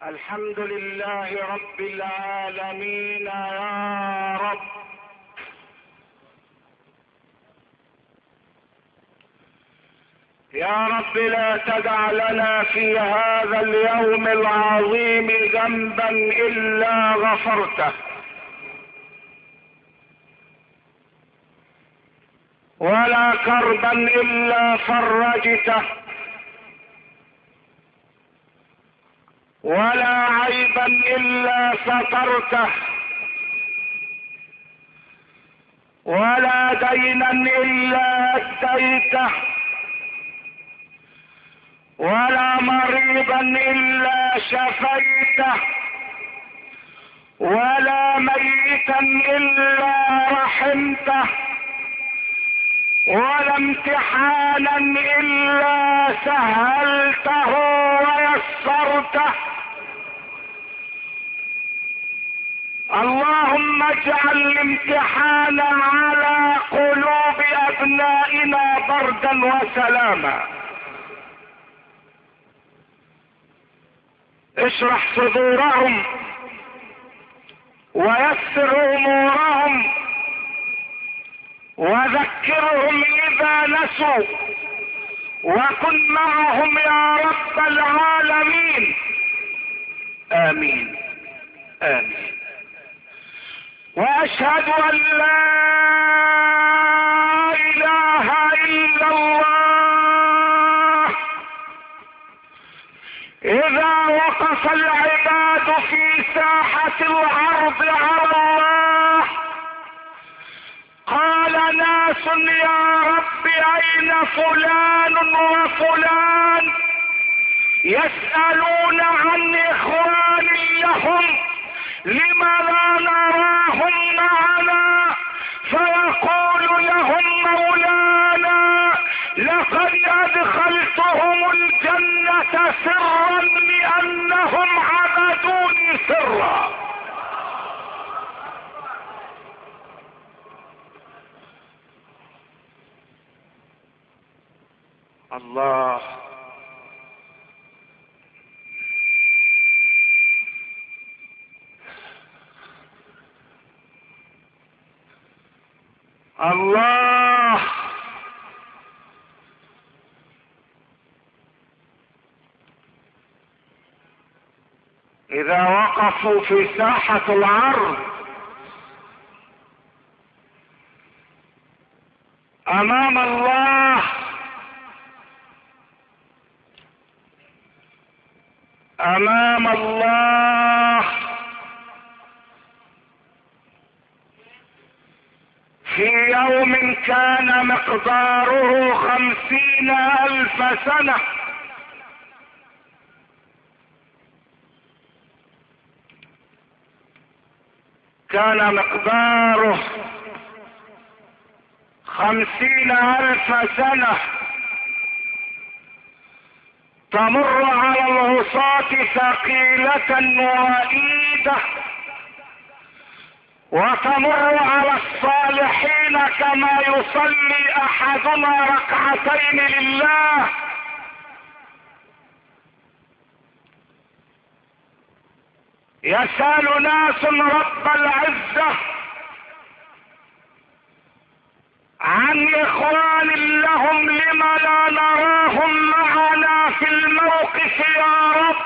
الحمد لله رب العالمين يا رب. يا رب لا تدع لنا في هذا اليوم العظيم ذنبا إلا غفرته، ولا كربا إلا فرجته، ولا عيبا إلا سترته، ولا دينا إلا أديته، ولا مريضا إلا شفيته، ولا ميتا إلا رحمته، ولا امتحانا إلا سهلته ويسرته. اللهم اجعل الامتحان على قلوب أبنائنا بردا وسلاما. اشرح صدورهم ويسر امورهم وذكرهم اذا نسوا، وكن معهم يا رب العالمين. امين امين. واشهد ان لا اله الا الله. اذا وقف العباد في ساحة العرض على الله قال ناس يا رب اين فلان وفلان، يسألون عن اخوان لهم لما لا نراهم معنا، فيقول لهم مولانا لقد ادخلتهم الجنة سرا لانهم عبدوني سرا. الله الله. اذا وقفوا في ساحة العرض امام الله امام الله في يوم كان مقداره 50,000 سنة، كان مقداره 50,000 سنة، تمر على العصاة ثقيلة وعيدة، وتمر على الصالحين كما يصلي احدنا ركعتين لله. يسأل ناس رب العزة عن اخوان لهم لما لا نراهم معنا في الموقف يا رب،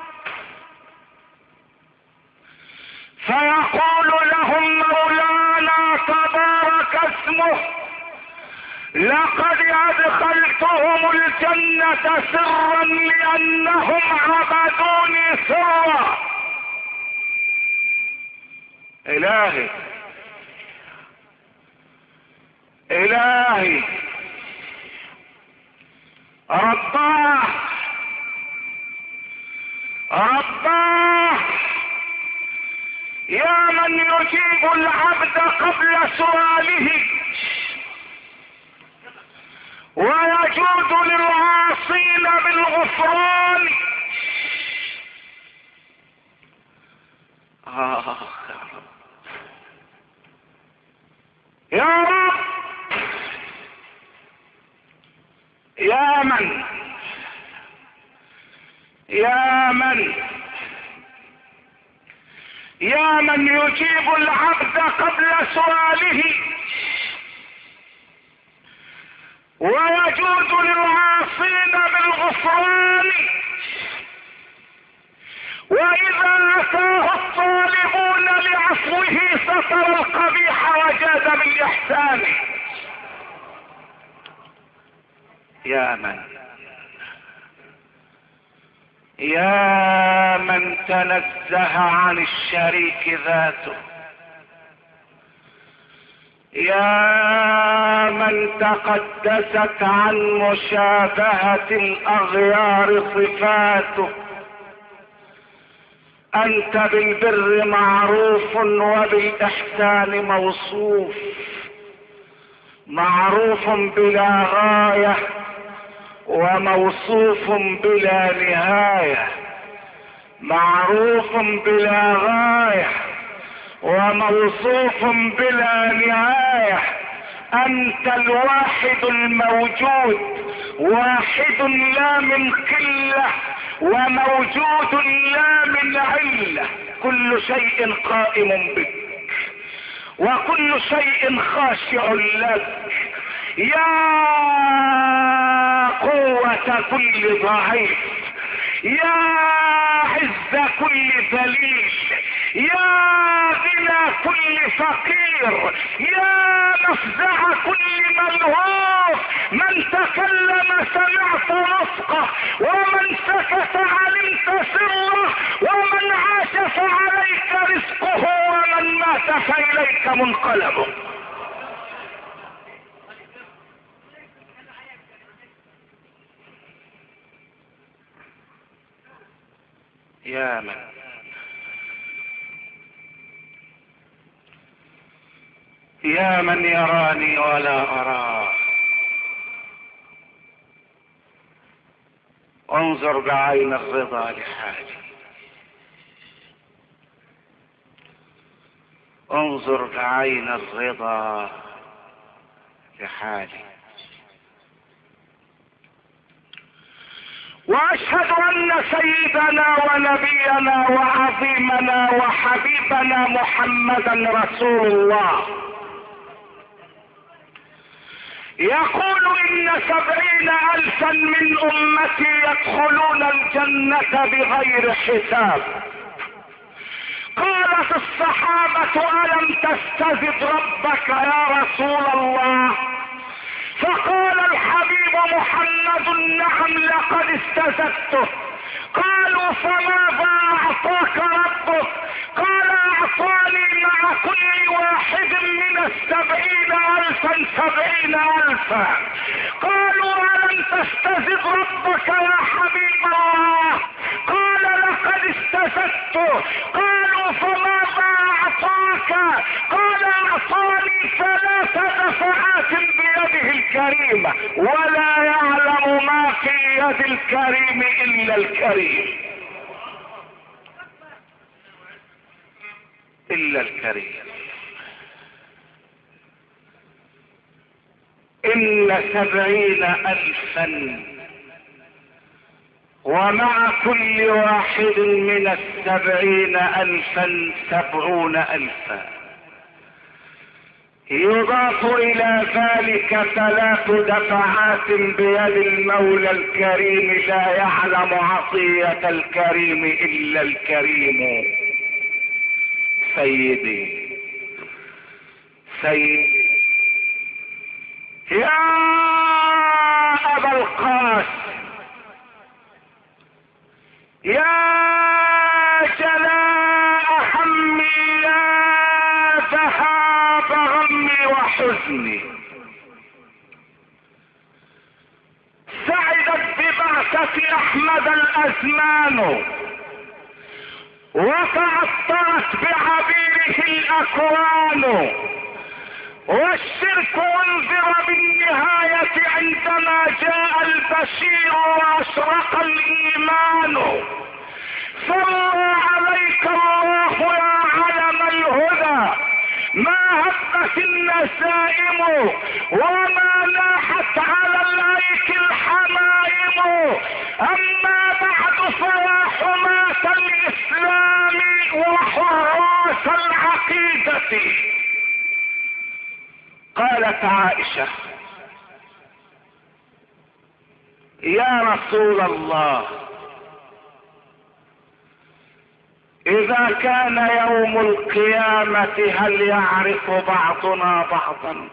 فيقول لهم مولانا تبارك اسمه لقد ادخلتهم الجنة سرا لانهم عبدوني سرا. الهي الهي رباه رباه يا من يجيب العبد قبل سؤاله ويجود للعاصين بالغفران. يا رب يا من يا من يجيب العبد قبل سؤاله ويجود للعاصين بالغفران، واذا اتاه الطالبون لعفوه ستر القبيح وجاد بالاحسان. يا من تنزه عن الشريك ذاته، يا من تقدست عن مشابهة الاغيار صفاته. انت بالبر معروف وبالاحسان موصوف، معروف بلا غاية وموصوف بلا نهاية، معروف بلا غاية وموصوف بلا نهاية. انت الواحد الموجود، واحد لا من قلة وموجود لا من علة. كل شيء قائم بك وكل شيء خاشع لك. يا قوة كل ضعيف، يا عز كل ذليل، يا غنى كل فقير، يا مفزع كل ملهوف. من تكلم سمعت نطقه، ومن سكت علمت سره، ومن عاش فعليك رزقه، ومن مات فإليك منقلبه. يا من يراني ولا أراه، انظر بعين الرضا لحالي، انظر بعين الرضا لحالي. واشهد ان سيدنا ونبينا وعظيمنا وحبيبنا محمدا رسول الله يقول ان 70,000 من امتي يدخلون الجنة بغير حساب. قالت الصحابة الم تستزد ربك يا رسول الله؟ فقال الحبيب محمد نعم لقد استزدته. قالوا فماذا اعطاك ربك؟ قال اعطاني مع كل واحد من 70,000 70,000. قالوا الم تستزد ربك يا حبيب الله؟ قال لقد استزدته. قالوا فماذا اعطاك؟ قال اعطاني 3 دفعات بيده الكريمة، ولا يعلم ما في يد الكريم الا الكريم، الا الكريم. ان 70,000 ومع كل واحد من 70,000 70,000. يضاف الى ذلك 3 دفعات بيد المولى الكريم، لا يعلم عطية الكريم الا الكريم. سيدي يا ابا القاسم، يا جلاء همي، يا ذهاب غمي وحزني. سعدت ببعثة احمد الازمان، وتعطرت بعبيره الاكوان، والشرك انذر بالنهاية عندما جاء البشير واشرق الايمان. صلى عليك الله يا علم الهدى، ما هبت النسائم وما لاحت على الايك الحمائم. اما بعد فيا حماة الاسلام وحراس العقيدة. قالت عائشة: يا رسول الله، إذا كان يوم القيامة هل يعرف بعضنا بعضا؟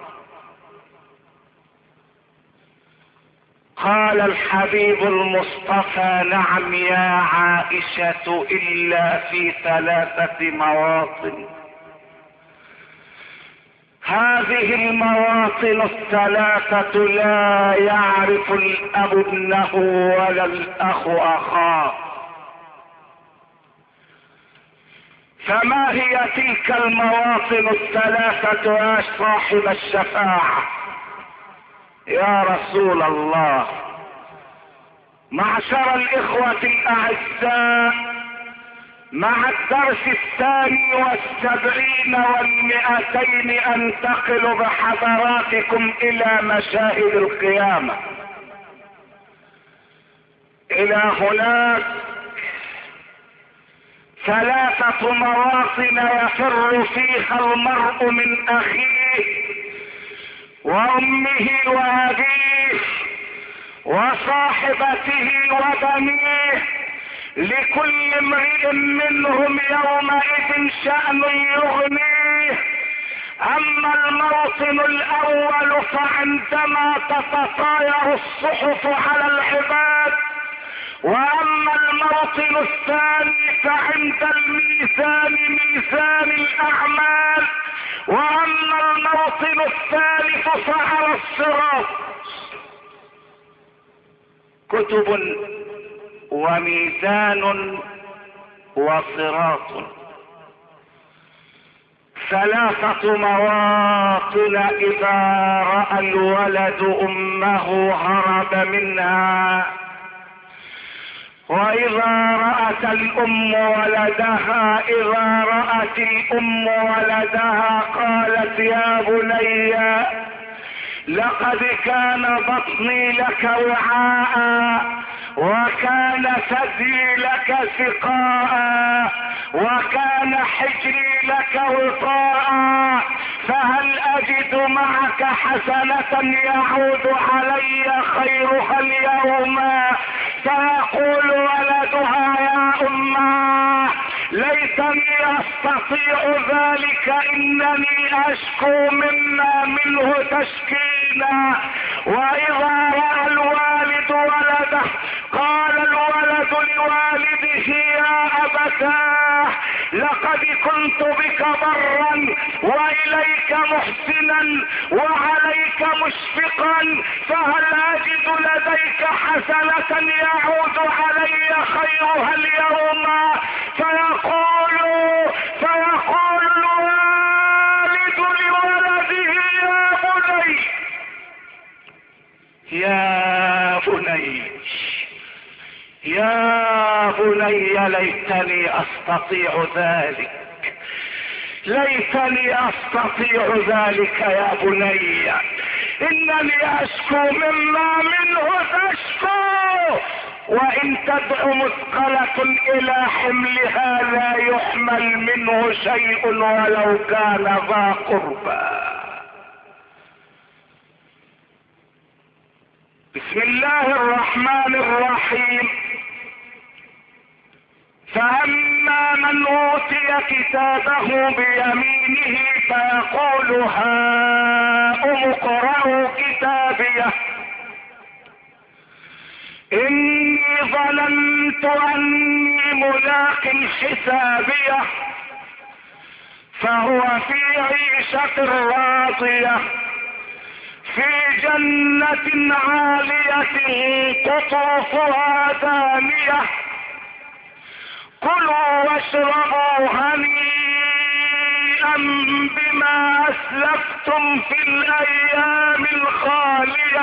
قال الحبيب المصطفى: نعم يا عائشة، إلا في 3 مواطن. هذه المواطن 3 لا يعرف الأب ابنه ولا الأخ أخاه. فما هي تلك المواطن 3 يا صاحب الشفاعة يا رسول الله؟ معشر الإخوة الأعزاء، مع الدرس 72 و200 أنتقل بحضراتكم إلى مشاهد القيامة. إلى هناك 3 مواطن يفر فيها المرء من أخيه وأمه وأبيه وصاحبته وبنيه، لكل امرئ منهم يومئذ شأن يغنيه. أما الموطن الأول فعندما تتطاير الصحف على العباد، وأما الموطن الثاني فعند الميزان، ميزان الأعمال، وأما الموطن الثالث فعلى الصراط. كتب وميزان وصراط، 3 مواطن. إذا رأى الولد أمه هرب منها، وإذا رأت الأم ولدها، إذا رأت الأم ولدها قالت: يا بني، لقد كان بطني لك وعاء، وكان ثدي لك سقاء، وكان حجري لك وطاء، فهل أجد معك حسنة يعود علي خيرها اليوم؟ فيقول ولدها: يا أمه، ليتني أستطيع ذلك، إنني أشكو مما منه تشكينا. وإذا رأى الوالد ولده قال الولد لوالده: يا أبتاه، لقد كنت بك برا وإليك محسنا وعليك مشفقا، فهل أجد لديك حسنة يعود علي خيرها اليوم؟ فيقول الوالد لولده: يا بني، يا بني، ليتني أستطيع ذلك، ليتني أستطيع ذلك يا بني، إنني أشكو مما منه تشكو، وإن تدع مثقلة إلى حملها لا يحمل منه شيء ولو كان ذا قربى. بسم الله الرحمن الرحيم. فأما من أوتي كتابه بيمينه فيقول: هاؤم اقرءوا كتابيه، إني ظننت أني ملاق حسابيه، فهو في عيشة راضية في جنة عالية قطوفها دانية، كلوا واشربوا هنيئا بما أسلفتم في الأيام الخالية.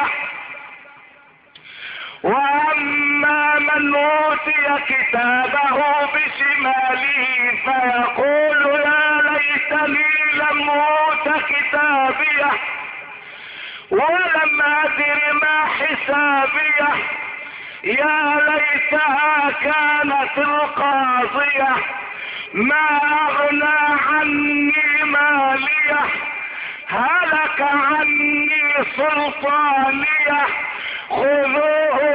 وأما من أوتي كتابه بشماله فيقول: يا ليتني لم أوت كتابيه ولم أدر ما حسابيه، يا ليتها كانت القاضية، ما اغنى عني ماليه، هلك عني سلطانيه، خذوه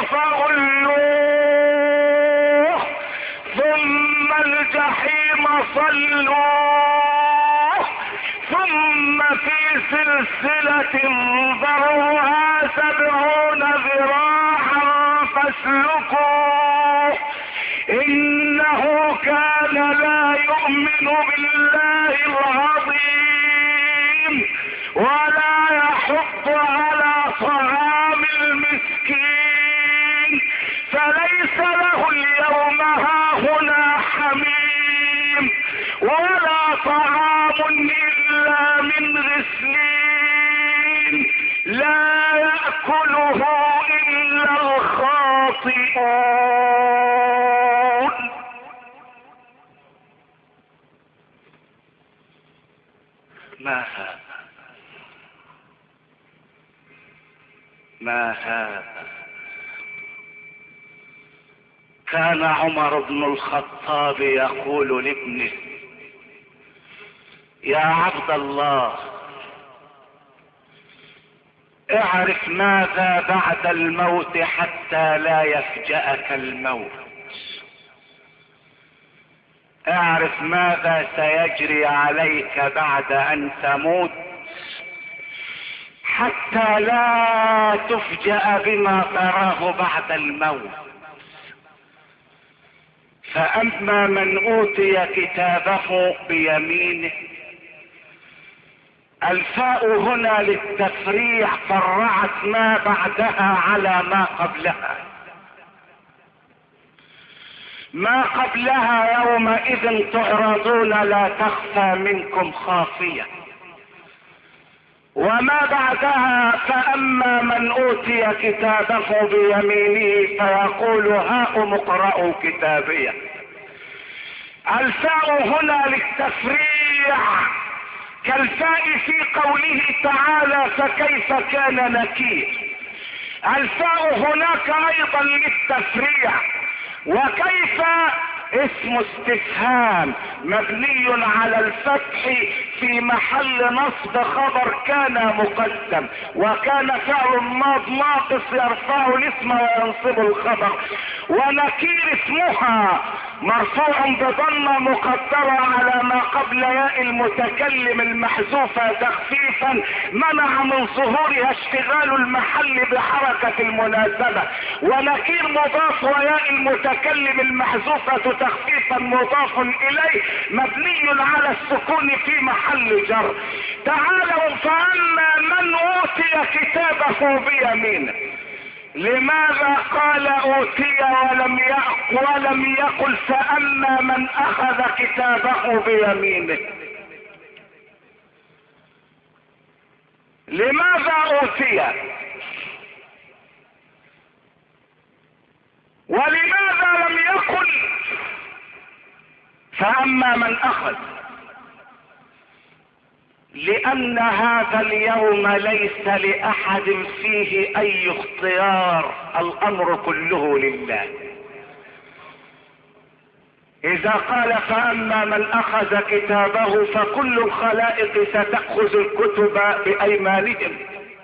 فغلوه ثم الجحيم صلوه، ثم في سلسلة ذرعها 70 ذراعا فاسلكوه، إنه كان لا يؤمن بالله العظيم ولا يحض على طعام المسكين، فليس له اليوم هاهنا حميم ولا طعام إلا من غسلين لا يأكله إلا الخاطئون. ما هذا؟ كان عمر بن الخطاب يقول لابنه: يا عبد الله، اعرف ماذا بعد الموت حتى لا يفجأك الموت، اعرف ماذا سيجري عليك بعد ان تموت حتى لا تفجأ بما تراه بعد الموت. فأما من أوتي كتابه بيمينه، الفاء هنا للتفريع فرعت ما بعدها على ما قبلها. ما قبلها يومئذ تعرضون لا تخفى منكم خافية، وما بعدها فأما من أوتي كتابه بيمينه فيقول هاؤم اقرءوا كتابيه. الفاء هنا للتفريع كالفاء في قوله تعالى فكيف كان نكير. الفاء هناك ايضا للتفريع. وكيف اسم استفهام مبني على الفتح في محل نصب خبر كان مقدم، وكان فعل ماض ناقص يرفع الاسم وينصب الخبر. ونكير اسمها مرفوع بضمة مقدرة على ما قبل ياء المتكلم المحذوفة تخفيفا منع من ظهورها اشتغال المحل بحركة المناسبة. ونكير مضاف وياء المتكلم المحذوفة تخفيفا مضاف اليه مبني على السكون في محل جر. تعالوا فأما من أوتي كتابه بيمينه، لماذا قال أوتي ولم يقل فأما من أخذ كتابه بيمينه؟ لماذا أوتي ولماذا لم يقل فأما من أخذ؟ لأن هذا اليوم ليس لأحد فيه أي اختيار، الأمر كله لله. إذا قال فأما من أخذ كتابه فكل الخلائق ستأخذ الكتب بأيمانهم،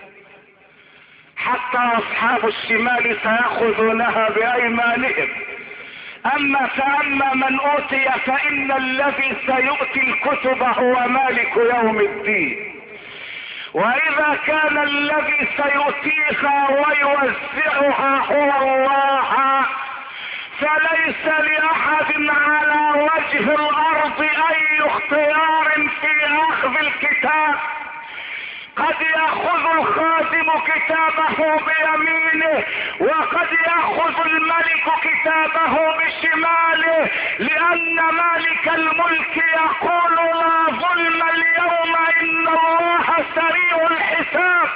حتى أصحاب الشمال سيأخذونها بأيمانهم. أما فأما من أوتي فإن الذي سيؤتي الكتب هو مالك يوم الدين. وإذا كان الذي سيؤتيها ويوزعها هو الله فليس لأحد على وجه الأرض أي اختيار في أخذ الكتاب. قد يأخذ الخادم كتابه بيمينه وقد يأخذ الملك كتابه بشماله، لأن مالك الملك يقول لا ظلم اليوم إن الله سريع الحساب.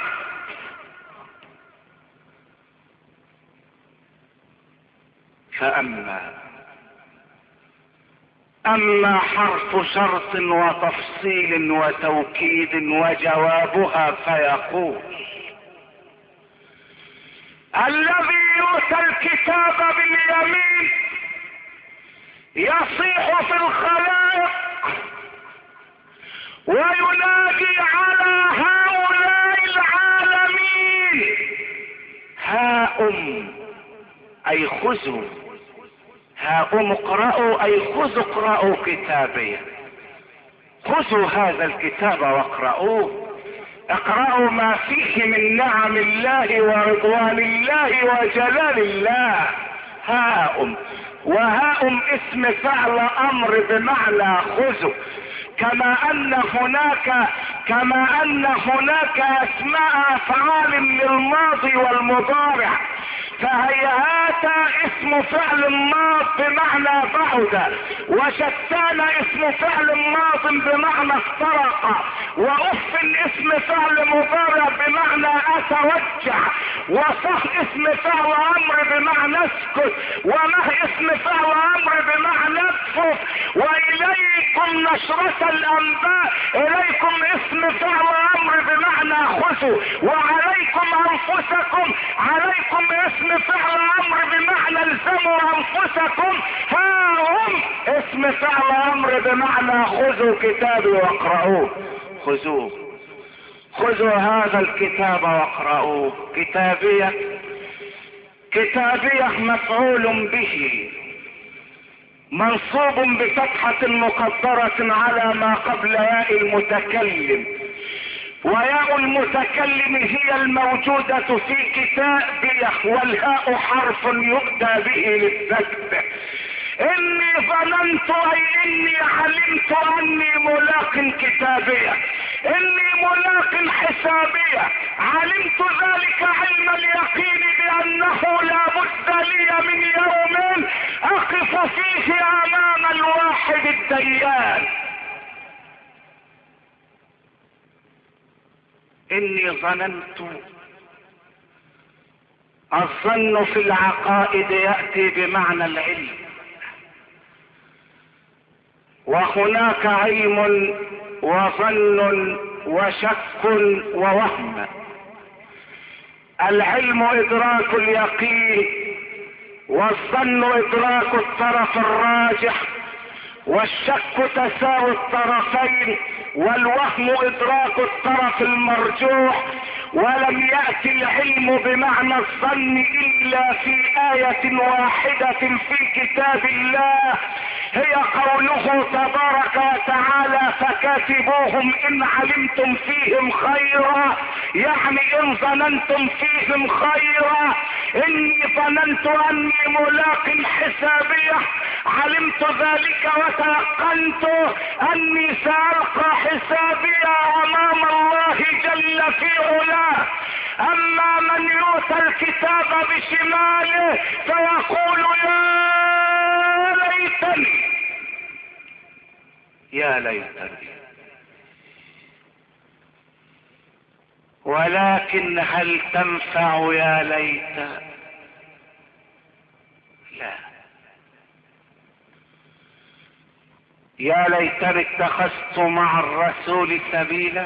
أما حرف شرط وتفصيل وتوكيد وجوابها فيقول الذي يؤتى الكتاب باليمين يصيح في الخلائق وينادي على هؤلاء العالمين: هاؤم اي خذوا، هاؤم اقرأوا اي خذوا اقرأوا كتابي، خذوا هذا الكتاب واقرأوه، اقرأوا ما فيه من نعم الله ورضوان الله وجلال الله. هاؤم، وهاؤم اسم فعل امر بمعنى خذوا، كما ان هناك اسماء افعال للماضي والمضارع، فهيهات اسم فعل ماض بمعنى بعد، وشتان اسم فعل ماض بمعنى افترق، واف اسم فعل مضارع بمعنى اتوجع، وصح اسم فعل امر بمعنى اسكت، ومه اسم فعل امر بمعنى اكفف، واليكم نشرة الانباء، اليكم اسم فعل امر بمعنى خذوا، وعليكم انفسكم، عليكم اسم فعل امر بمعنى الزموا انفسكم، ها هم اسم فعل امر بمعنى خذوا كتابي واقرأوه. خذوه، خذوا هذا الكتاب واقرأوه. كتابية، كتابية مفعول به منصوب بفتحة مقدرة على ما قبل ياء المتكلم، وياء المتكلم هي الموجودة في كتابية، والهاء حرف يؤتى به للسكت. اني ظننت اي اني علمت اني ملاق كتابية، اني ملاق حسابية، علمت ذلك علم اليقين بانه لا بد لي من يوم اقف فيه امام الواحد الديان. اني ظننت، الظن في العقائد يأتي بمعنى العلم، وهناك علم وظن وشك ووهم. العلم ادراك اليقين، والظن ادراك الطرف الراجح، والشك تساوي الطرفين، والوهم ادراك الطرف المرجوح. ولم يأتي العلم بمعنى الظن الا في آية واحدة في كتاب الله، هي قوله تبارك وتعالى: فكاتبوهم ان علمتم فيهم خيرا، يعني ان ظننتم فيهم خيرا. اني ظننت اني ملاق حسابية، علمت ذلك وتيقنت اني سألقى حسابية امام الله جل في علاه. اما من يؤتى الكتاب بشماله فيقول يا ليتني، يا ليتني. ولكن هل تنفع يا ليت؟ لا. يا ليتني اتخذت مع الرسول سبيلا،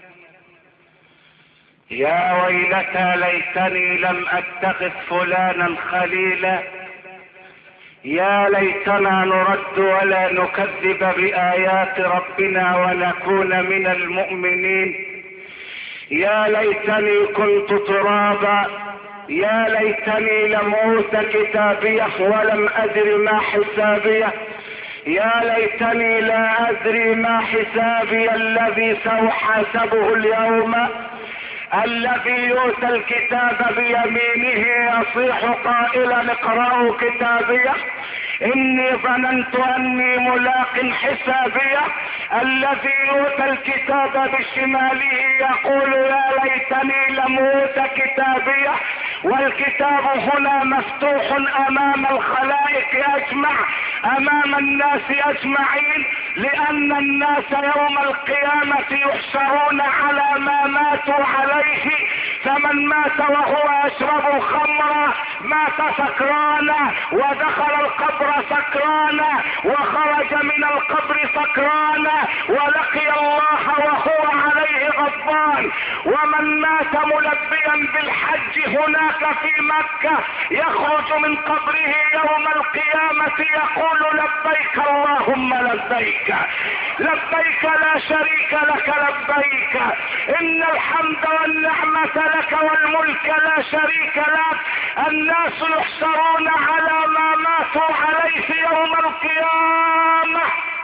يا ويلتى ليتني لم اتخذ فلانا خليلا، يا ليتنا نرد ولا نكذب بآيات ربنا ونكون من المؤمنين، يا ليتني كنت ترابا، يا ليتني لم اوت كتابيه ولم ادر ما حسابيه، يا ليتني لا ادري ما حسابي الذي سأحاسبه اليوم. الذي يؤتى الكتاب بيمينه يصيح قائلا اقرأوا كتابيه اني ظننت اني ملاق حسابيه. الذي يؤتى الكتاب بشماله يقول يا ليتني لم اوت كتابيه. والكتاب هنا مفتوح امام الخلائق اجمع، امام الناس اجمعين، لان الناس يوم القيامة يحشرون على ما ماتوا عليه، فمن مات وهو يشرب الخمر مات سكرانا ودخل القبر القبر سكرانا وخرج من القبر سكرانا ولقي الله وهو عليه غضبان. ومن مات ملبيا بالحج هناك في مكة يخرج من قبره يوم القيامة يقول لبيك اللهم لبيك لبيك لا شريك لك لبيك إن الحمد والنعمة لك والملك لا شريك لك. الناس يحشرون على ما ماتوا عليه يوم القيامة.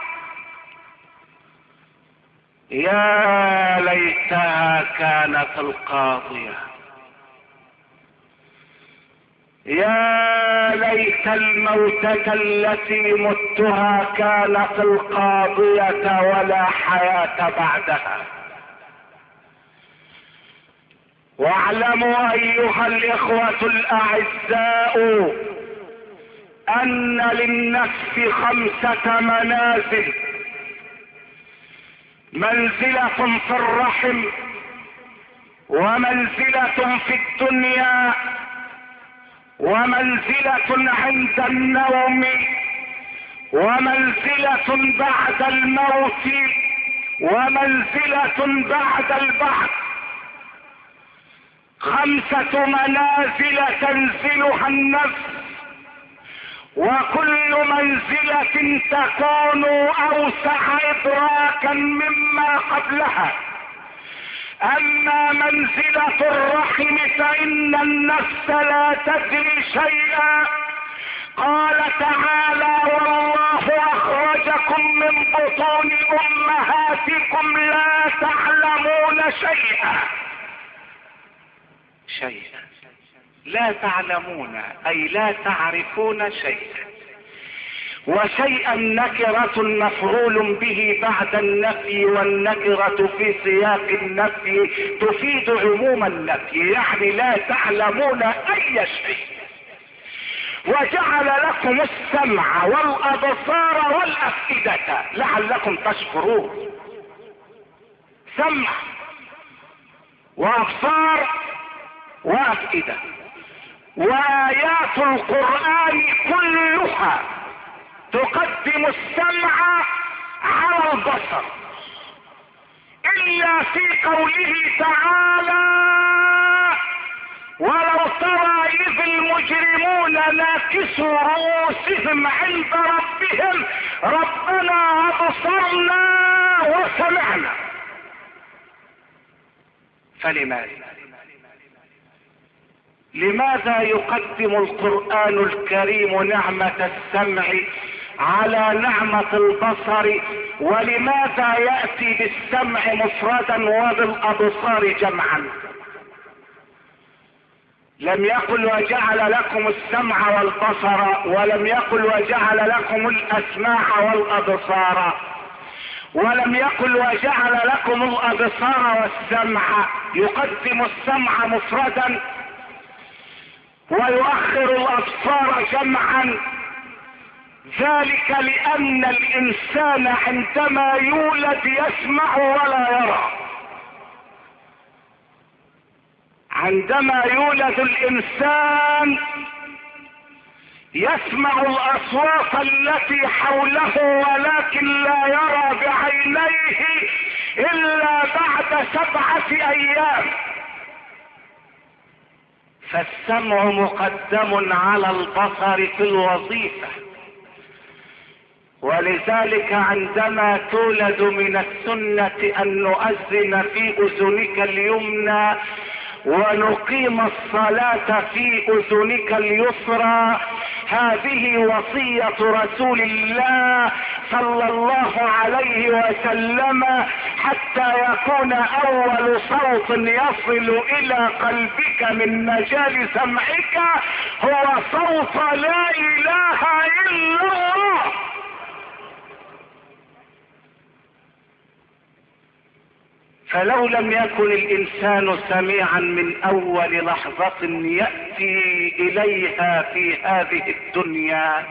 يا ليتها كانت القاضية، يا ليت الموتة التي متها كانت القاضية ولا حياة بعدها. واعلموا ايها الاخوة الاعزاء ان للنفس 5 منازل: منزلة في الرحم، ومنزلة في الدنيا، ومنزلة عند النوم، ومنزلة بعد الموت، ومنزلة بعد البعث. 5 منازل تنزلها النفس، وكل منزلة تكون اوسع ادراكا مما قبلها. اما منزلة الرحم فان النفس لا تدري شيئا. قال تعالى: والله اخرجكم من بطون امهاتكم لا تعلمون شيئا. لا تعلمون اي لا تعرفون شيئا. وشيئا نكرة مفعول به بعد النفي، والنكرة في سياق النفي تفيد عموم النفي، يعني لا تعلمون اي شيء. وجعل لكم السمع والابصار والافئدة لعلكم تشكرون. سمع وابصار وافئدة. وايات القرآن كلها تقدم السمع على البصر، الا في قوله تعالى: ولو ترى اذ المجرمون ناكسوا رؤوسهم عند ربهم ربنا ابصرنا وسمعنا. لماذا يقدم القرآن الكريم نعمة السمع على نعمة البصر؟ ولماذا يأتي بالسمع مفردا وبالأبصار جمعا؟ لم يقل وجعل لكم السمع والبصر، ولم يقل وجعل لكم الأسماع والأبصار، ولم يقل وجعل لكم الأبصار والسمع. يقدم السمع مفردا ويؤخر الأبصار جمعا، ذلك لأن الإنسان عندما يولد يسمع ولا يرى. عندما يولد الإنسان يسمع الأصوات التي حوله ولكن لا يرى بعينيه إلا بعد 7 أيام. فالسمع مقدم على البصر في الوظيفة. ولذلك عندما تولد من السنة أن نؤذن في أذنك اليمنى ونقيم الصلاة في أذنك اليسرى، هذه وصية رسول الله صلى الله عليه وسلم، حتى يكون أول صوت يصل إلى قلبك من مجال سمعك هو صوت لا إله إلا الله. فلو لم يكن الإنسان سميعا من أول لحظة يأتي إليها في هذه الدنيا،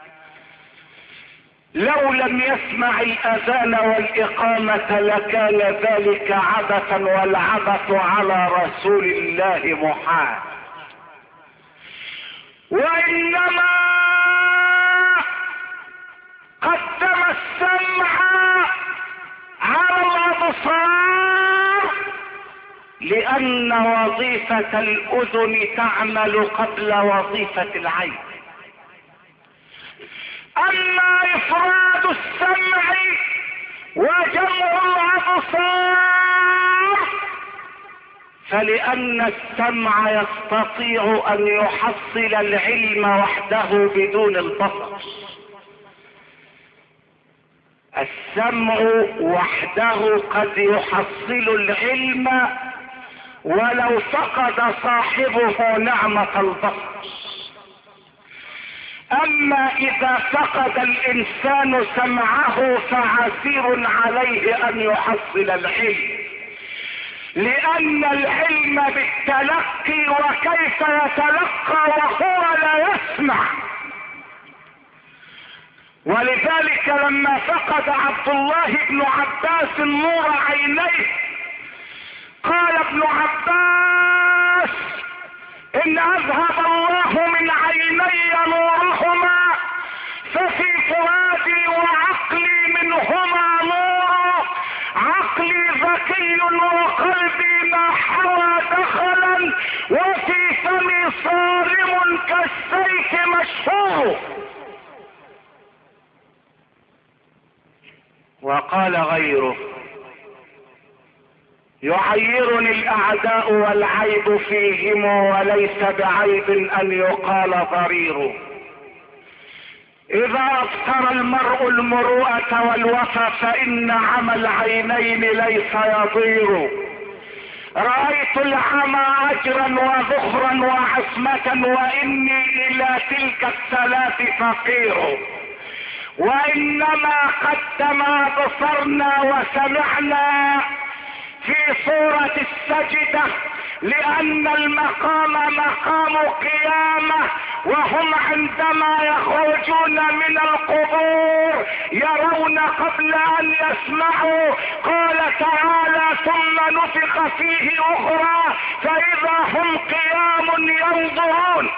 لو لم يسمع الأذان والإقامة لكان ذلك عبثا، والعبث على رسول الله محال. وإنما قدم السمع على الابصار لان وظيفة الاذن تعمل قبل وظيفة العين. اما افراد السمع وجمع الابصار فلان السمع يستطيع ان يحصل العلم وحده بدون البصر. السمع وحده قد يحصل العلم ولو فقد صاحبه نعمة البصر. اما اذا فقد الانسان سمعه فعسير عليه ان يحصل العلم، لان العلم بالتلقي، وكيف يتلقى وهو لا يسمع؟ ولذلك لما فقد عبد الله بن عباس نور عينيه قال ابن عباس ان اذهب الله من عيني نورهما ففي فؤادي وعقلي منهما نور، عقلي ذكي وقلبي ما حوى دخلا وفي فمي صارم كالسيف مشهور. وقال غيره يعيرني الاعداء والعيب فيهم وليس بعيب ان يقال ضرير. اذا ابصر المرء المروءة والوفى فان عمى العينين ليس يضير. رأيت العمى اجرا وذخرا وعصمة واني الى تلك الثلاث فقير. وانما قدم بصرنا وسمعنا في صورة السجدة لان المقام مقام قيامة، وهم عندما يخرجون من القبور يرون قبل ان يسمعوا. قال تعالى ثم نفخ فيه اخرى فاذا هم قيام ينظرون.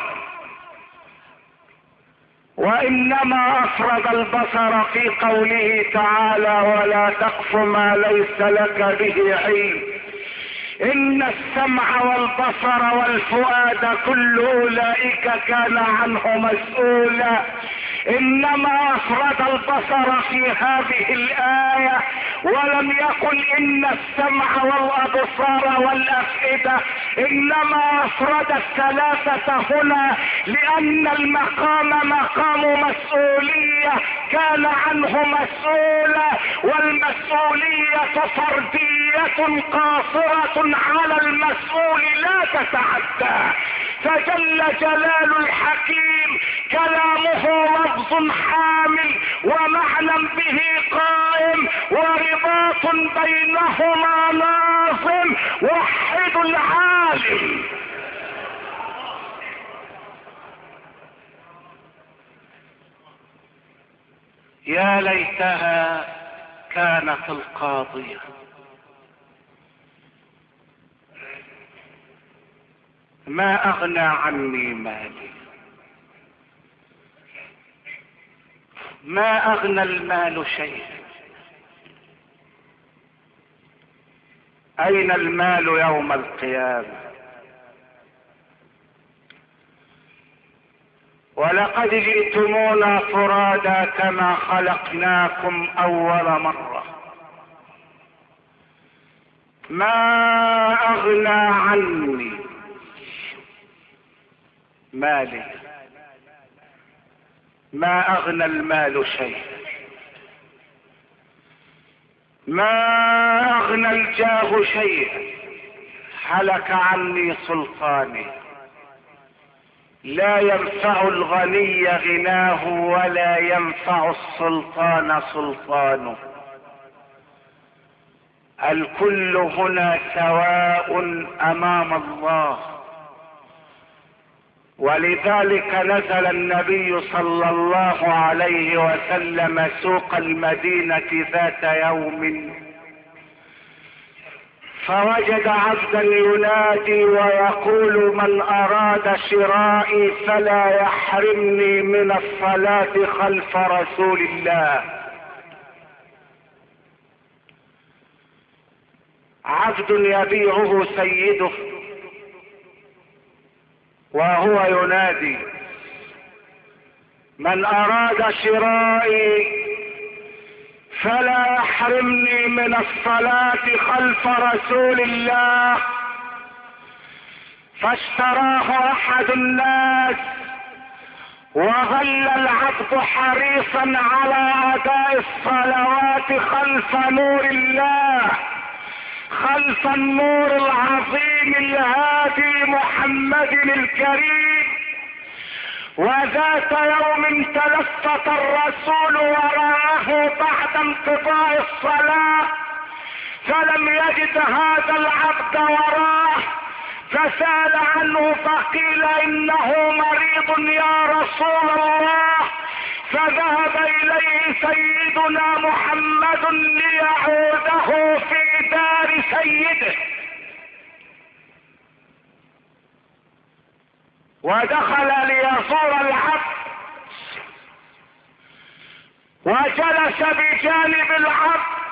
وانما افرد البصر في قوله تعالى ولا تقف ما ليس لك به علم. ان السمع والبصر والفؤاد كل اولئك كان عنه مسؤولا. انما افرد البصر في هذه الايه ولم يقل ان السمع والابصار والافئده، انما افرد الثلاثه هنا لان المقام مقام مسؤوليه كان عنه مسؤولا، والمسؤوليه فرديه قاصره على المسؤول لا تتعدى. فجل جلال الحكيم كلامه لفظ حامل ومعنى به قائم ورباط بينهما لازم. وحد العالم. يا ليتها كانت القاضية. ما اغنى عني مالي، ما اغنى المال شيئا. اين المال يوم القيامة؟ ولقد جئتمونا فرادا كما خلقناكم اول مرة. ما اغنى عني مالي، ما اغنى المال شيئا، ما اغنى الجاه شيئا، هلك عني سلطاني. لا ينفع الغني غناه ولا ينفع السلطان سلطانه. الكل هنا سواء امام الله. ولذلك نزل النبي صلى الله عليه وسلم سوق المدينة ذات يوم فوجد عبدا ينادي ويقول: من اراد شرائي فلا يحرمني من الصلاة خلف رسول الله. عبد يبيعه سيده وهو ينادي: من اراد شرائي فلا يحرمني من الصلاة خلف رسول الله. فاشتراه احد الناس وظل العبد حريصا على اداء الصلوات خلف نور الله، خلف النور العظيم الهادي محمد الكريم. وذات يوم تلفت الرسول وراءه بعد انقضاء الصلاة فلم يجد هذا العبد وراه، فسأل عنه فقيل انه مريض يا رسول الله. فذهب اليه سيدنا محمد ليعوده في دار سيده، ودخل ليزور العبد وجلس بجانب العبد.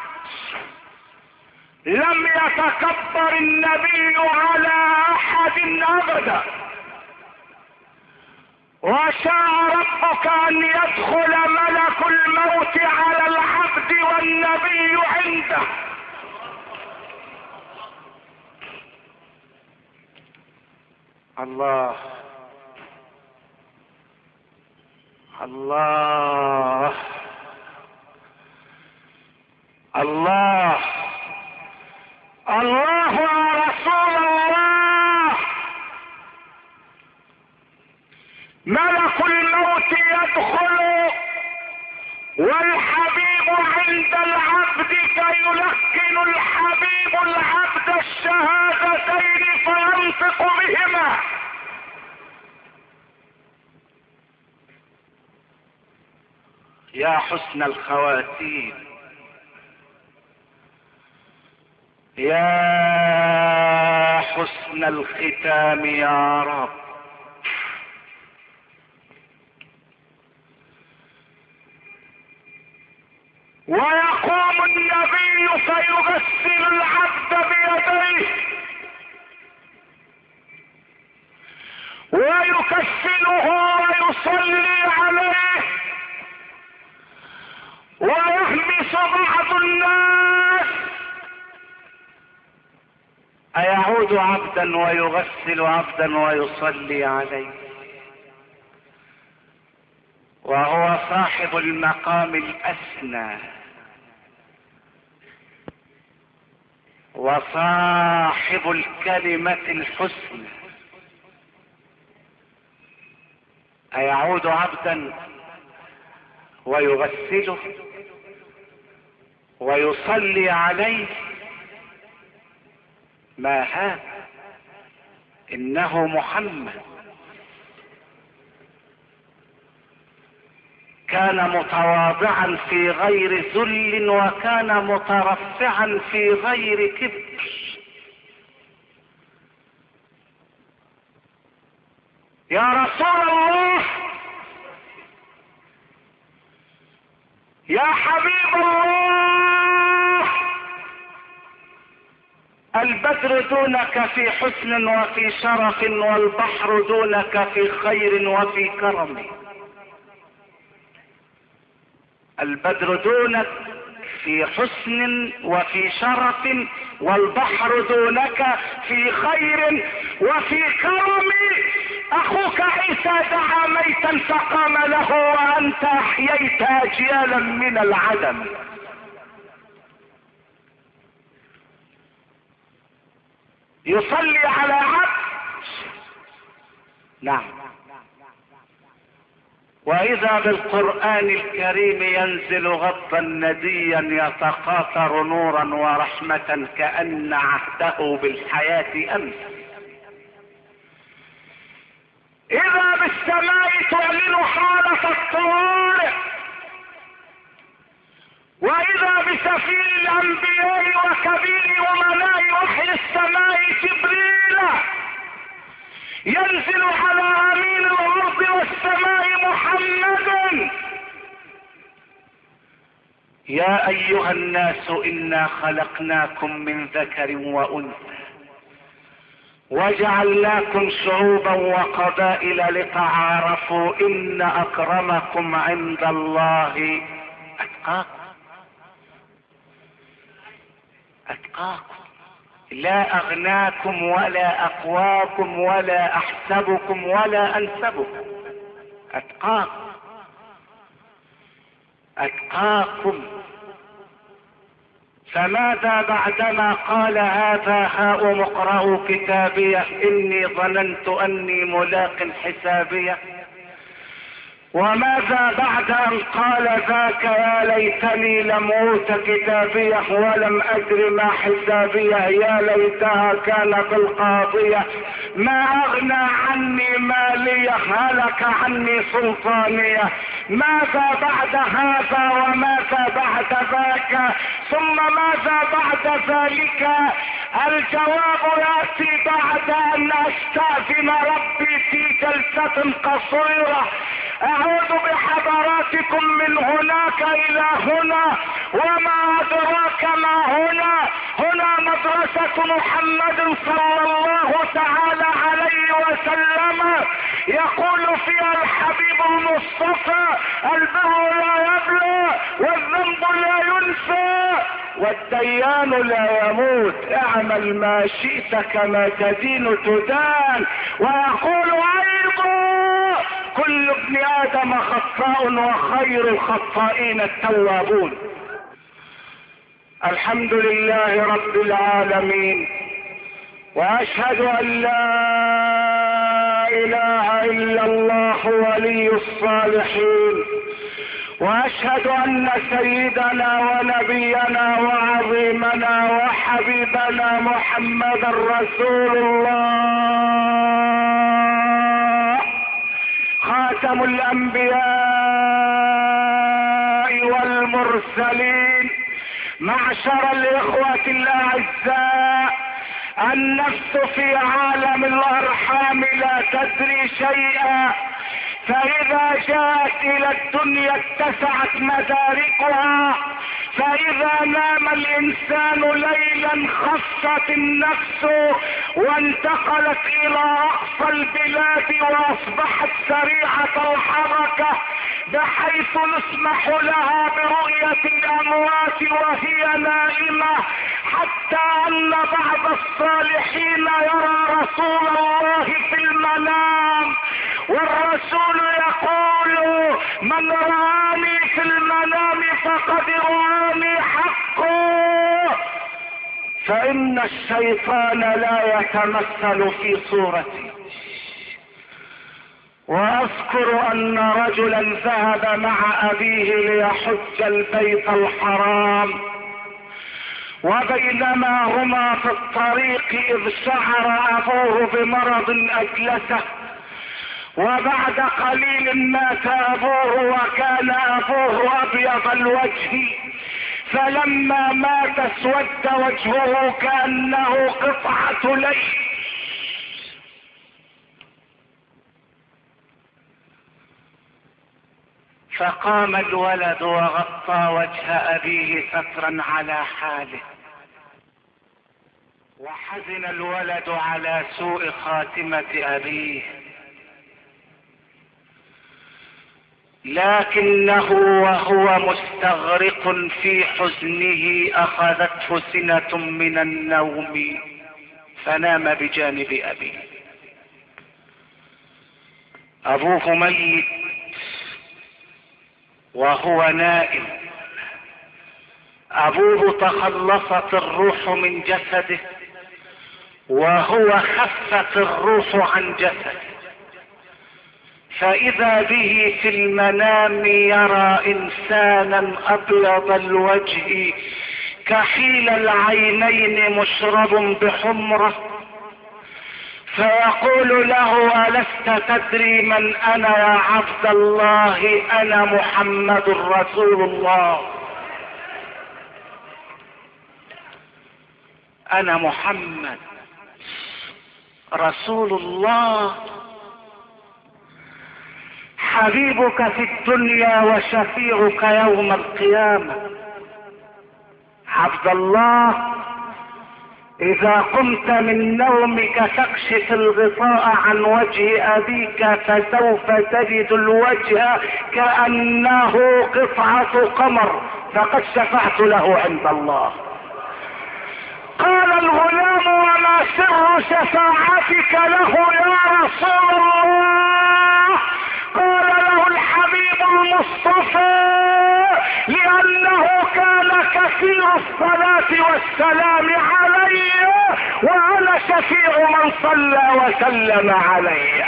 لم يتكبر النبي على احد ابدا، وشاء ربك ان يدخل ملك الموت على العبد والنبي عنده. الله الله الله الله يا رسول الله. ملك الموت يدخل والحبيب عند العبد فيلقن الحبيب العبد الشهادتين فينطق بهما. يا حسن الخواتيم، يا حسن الختام يا رب. ويقوم النبي فيغسل العبد بيديه ويكفنه ويصلي عليه، ويهمس بعض الناس: أيعود عبدا ويغسل عبدا ويصلي عليه؟ وهو صاحب المقام الأسنى وصاحب الكلمة الحسنى. أيعود عبدا ويغسله ويصلي عليه؟ ما هذا؟ إنه محمد كان متواضعا في غير ذل، وكان مترفعا في غير كبر. يا رسول الله، يا حبيب الله، البدر دونك في حسن وفي شرف، والبحر دونك في خير وفي كرم. البدر دونك في حسن وفي شرف، والبحر دونك في خير وفي كرم. اخوك عيسى دعا ميتا فقام له، وانت احييت اجيالا من العدم. يصلي على عبد، نعم، واذا بالقرآن الكريم ينزل غضا نديا يتقاطر نورا ورحمة كأن عهده بالحياة امس. اذا بالسماء تعلن حالة الطوارئ، واذا بسفير الانبياء وكبير امناء وحي السماء جبريل ينزل على امين الارض والسماء محمد. يا ايها الناس انا خلقناكم من ذكر وانثى وجعلناكم شعوبا وقبائل لتعارفوا ان اكرمكم عند الله اتقاكم. لا اغناكم ولا اقواكم ولا احسبكم ولا انسبكم، اتقاكم. فماذا بعدما قال هذا هاؤم اقرأوا كتابيه اني ظننت اني ملاق حسابيه؟ وماذا بعد ان قال ذاك يا ليتني لم اوت كتابيه ولم ادر ما حسابيه يا ليتها كانت القاضيه ما اغنى عني ماليه هلك عني سلطانيه؟ ماذا بعد هذا وماذا بعد ذاك ثم ماذا بعد ذلك؟ الجواب ياتي بعد ان استاذن ربي في جلسه قصيره. اعود بحضراتكم من هناك الى هنا وما ادراك ما هنا. هنا مدرسة محمد صلى الله تعالى عليه وسلم يقول فيها الحبيب المصطفى البر لا يبلى والذنب لا ينسى والديان لا يموت، اعمل ما شئت كما تدين تدان. ويقول ايضا كل ابن ادم خطاء وخير الخطائين التوابون. الحمد لله رب العالمين، واشهد ان لا اله الا الله ولي الصالحين، واشهد ان سيدنا ونبينا وعظيمنا وحبيبنا محمدا رسول الله خاتم الانبياء والمرسلين. معشر الاخوة الاعزاء، النفس في عالم الارحام لا تدري شيئا، فاذا جاءت الى الدنيا اتسعت مداركها، فاذا نام الانسان ليلا خفت النفس وانتقلت الى اقصى البلاد واصبحت سريعة الحركة بحيث نسمح لها برؤية الاموات وهي نائمة، حتى ان بعض الصالحين يرى رسول الله في المنام، والرسول يقول من رآني في المنام فقد رآني حقه. فإن الشيطان لا يتمثل في صورتي. واذكر ان رجلا ذهب مع ابيه ليحج البيت الحرام، وبينما هما في الطريق اذ شعر ابوه بمرض اجلسه، وبعد قليل مات ابوه وكان ابوه ابيض الوجه، فلما مات اسود وجهه كأنه قطعة ليل. فقام الولد وغطى وجه ابيه سترا على حاله، وحزن الولد على سوء خاتمة ابيه، لكنه وهو مستغرق في حزنه اخذته سنة من النوم فنام بجانب ابيه. ابوه ميت وهو نائم، ابوه تخلصت الروح من جسده وهو خفت الروح عن جسده، فاذا به في المنام يرى انسانا ابيض الوجه كحيل العينين مشرب بحمرة، فيقول له ألست تدري من أنا يا عبد الله؟ أنا محمد رسول الله. انا محمد رسول الله حبيبك في الدنيا وشفيعك يوم القيامة. عبد الله، اذا قمت من نومك فاكشف الغطاء عن وجه ابيك فسوف تجد الوجه كأنه قطعة قمر، فقد شفعت له عند الله. قال الغلام: وما سر شفاعتك له يا رسول الله؟ قال له: الحبيب المصطفى، لأنه كان كثير الصلاة والسلام علي، وأنا شفيع من صلى وسلم علي.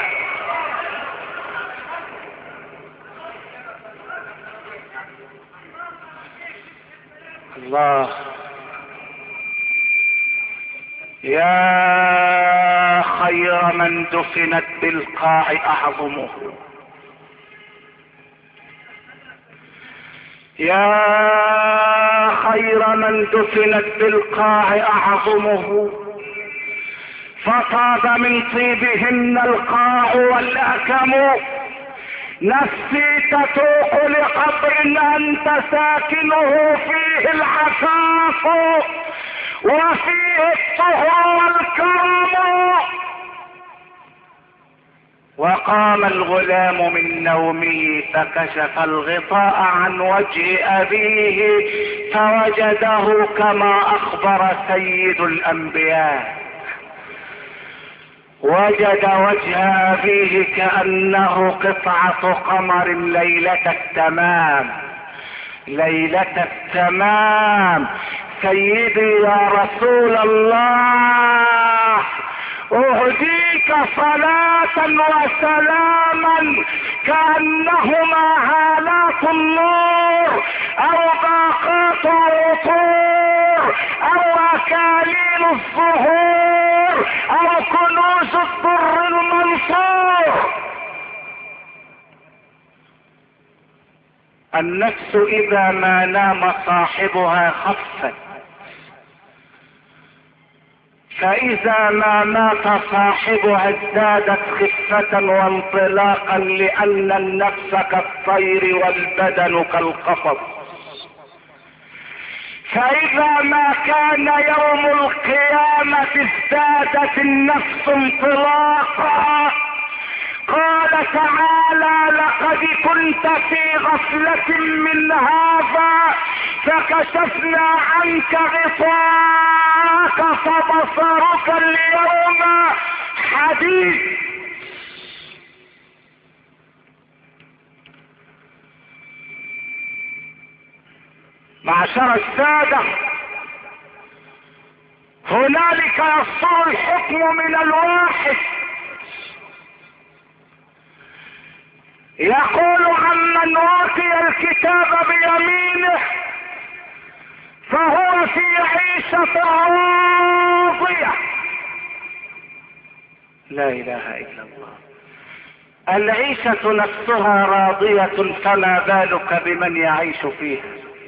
الله. يا خير من دفنت بالقاع أعظمه، يا خير من دفنت بالقاع أعظمه، فطاب من طيبهن القاع والأكم. نفسي تتوق لقبر أنت ساكنه فيه العفاف وفيه الطهر والكرم. وقام الغلام من نومه فكشف الغطاء عن وجه أبيه فوجده كما أخبر سيد الأنبياء، وجد وجه أبيه كأنه قطعة قمر ليلة التمام، ليلة التمام. سيدي يا رسول الله، أهديك صلاة وسلاما كأنهما هالات النور أو باقات العطور أو أكاليل الزهور أو كنوز الضر المنصور. النفس إذا ما نام صاحبها خفت، فإذا ما مات صاحبها ازدادت خفة وانطلاقا، لأن النفس كالطير والبدن كالقفص. فإذا ما كان يوم القيامة ازدادت النفس انطلاقا. قال تعالى: لقد كنت في غفلة من هذا فكشفنا عنك غطاءك فبصرك اليوم حديد. معشر السادة، هنالك يصدر الحكم من الواحد، يقول عمن أوتي الكتاب بيمينه فهو في عيشة راضية. لا إله إلا الله. العيشة نفسها راضية، فما بالك بمن يعيش فيها؟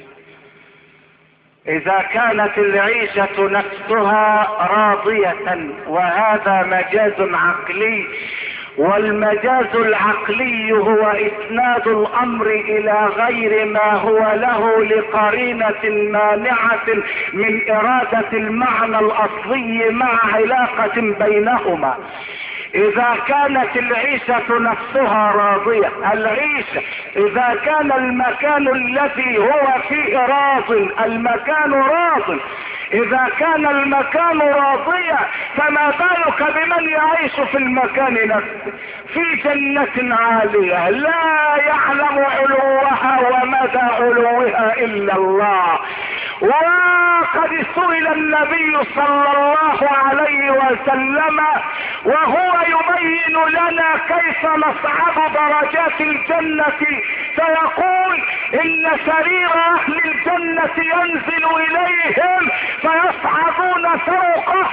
إذا كانت العيشة نفسها راضية، وهذا مجاز عقلي، والمجاز العقلي هو إسناد الأمر إلى غير ما هو له لقرينة مانعة من إرادة المعنى الأصلي مع علاقة بينهما. إذا كانت العيشة نفسها راضية، العيشة إذا كان المكان الذي هو فيه راض، المكان راض، إذا كان المكان راضيا فما بالك بمن يعيش في المكان نفسه في جنة عالية لا يعلم علوها ومدى علوها إلا الله. وقد سئل النبي صلى الله عليه وسلم وهو يبين لنا كيف نصعد درجات الجنة، فيقول: إن سرير أهل الجنة ينزل إليهم فيصعدون فوقه.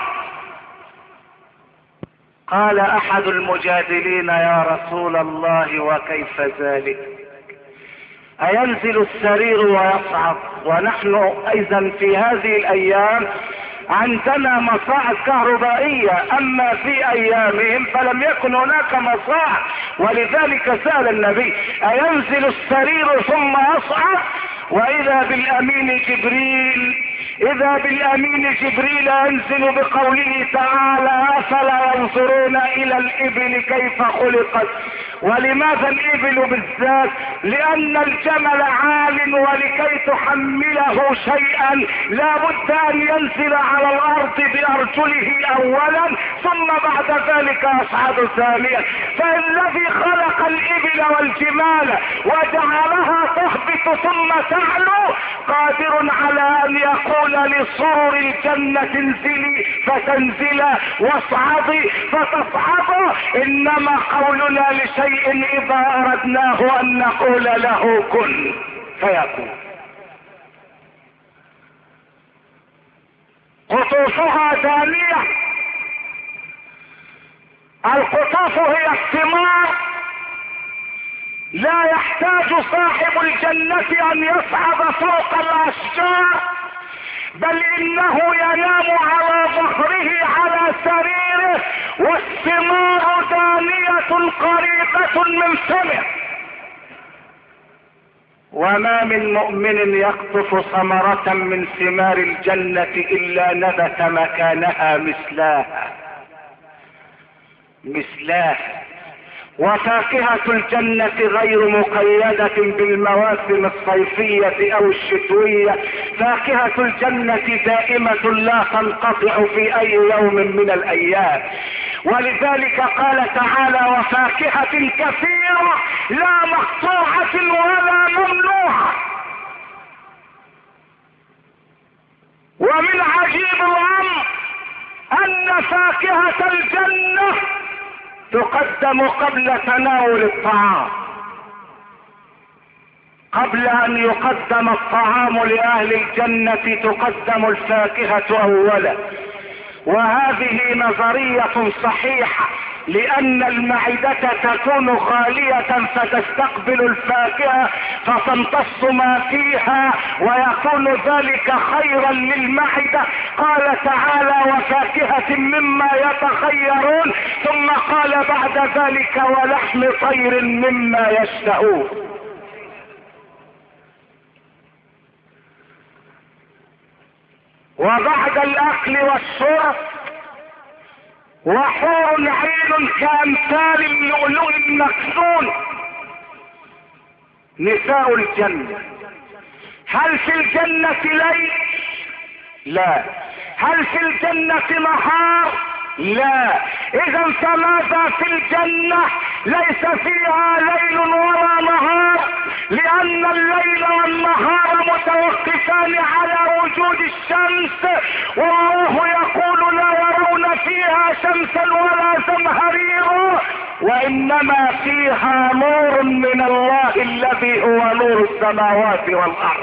قال أحد المجادلين: يا رسول الله وكيف ذلك؟ أينزل السرير ويصعد؟ ونحن أيضا في هذه الأيام عندنا مصاعد كهربائية، اما في ايامهم فلم يكن هناك مصاعد. ولذلك سأل النبي: اينزل السرير ثم يصعد؟ واذا بالامين جبريل ينزل بقوله تعالى: افلا ينظرون الى الابل كيف خلقت. ولماذا الابل بالذات؟ لان الجمل عال، ولكي تحمله شيئا لا بد ان ينزل على الارض بارجله اولا، ثم بعد ذلك يصعد ثانيا. فالذي خلق الابل والجمال وجعلها تهبط ثم تعلو قادر على ان يقول لسرر الجنة انزلي فتنزل، واصعدي فتصعد. انما قولنا لشيء اذا اردناه ان نقول له كن فيكون. قطوفها دانية. القطوف هي الثمار، لا يحتاج صاحب الجنة ان يصعد فوق الاشجار، بل انه ينام على ظهره على سريره، والثمار دانية قريبة من فمه. وما من مؤمن يقطف ثمرة من ثمار الجنة الا نبت مكانها مثلاها. وفاكهة الجنة غير مقيدة بالمواسم الصيفية او الشتوية، فاكهة الجنة دائمة لا تنقطع في اي يوم من الايام. ولذلك قال تعالى: وفاكهة كثيرة لا مقطوعة ولا ممنوعة. ومن عجيب الامر ان فاكهة الجنة تقدم قبل تناول الطعام، قبل ان يقدم الطعام لاهل الجنة تقدم الفاكهة اولا. وهذه نظرية صحيحة، لان المعدة تكون خالية فتستقبل الفاكهة فتمتص ما فيها ويكون ذلك خيرا للمعدة. قال تعالى: وفاكهة مما يتخيرون، ثم قال بعد ذلك: ولحم طير مما يشتهون. وبعد الاكل والشرب وحور عين كامثال اللؤلؤ المكنون نساء الجنة. هل في الجنة ليل؟ لا. هل في الجنة نهار؟ لا. اذا فماذا في الجنة؟ ليس فيها ليل ولا نهار، لان الليل والنهار متوقفان على وجود الشمس، والله يقول: لا يرون فيها شمسا ولا زمهريرا، وانما فيها نور من الله الذي هو نور السماوات والارض.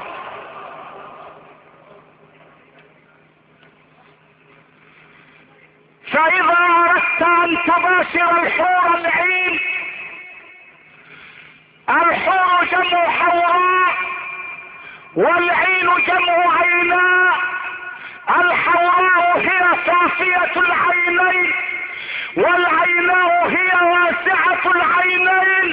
فاذا اردت ان تباشر الحور العين، الحور جمع حوراء والعين جمع عيناء. الحوراء هي صافية العينين، والعيناء هي واسعة العينين.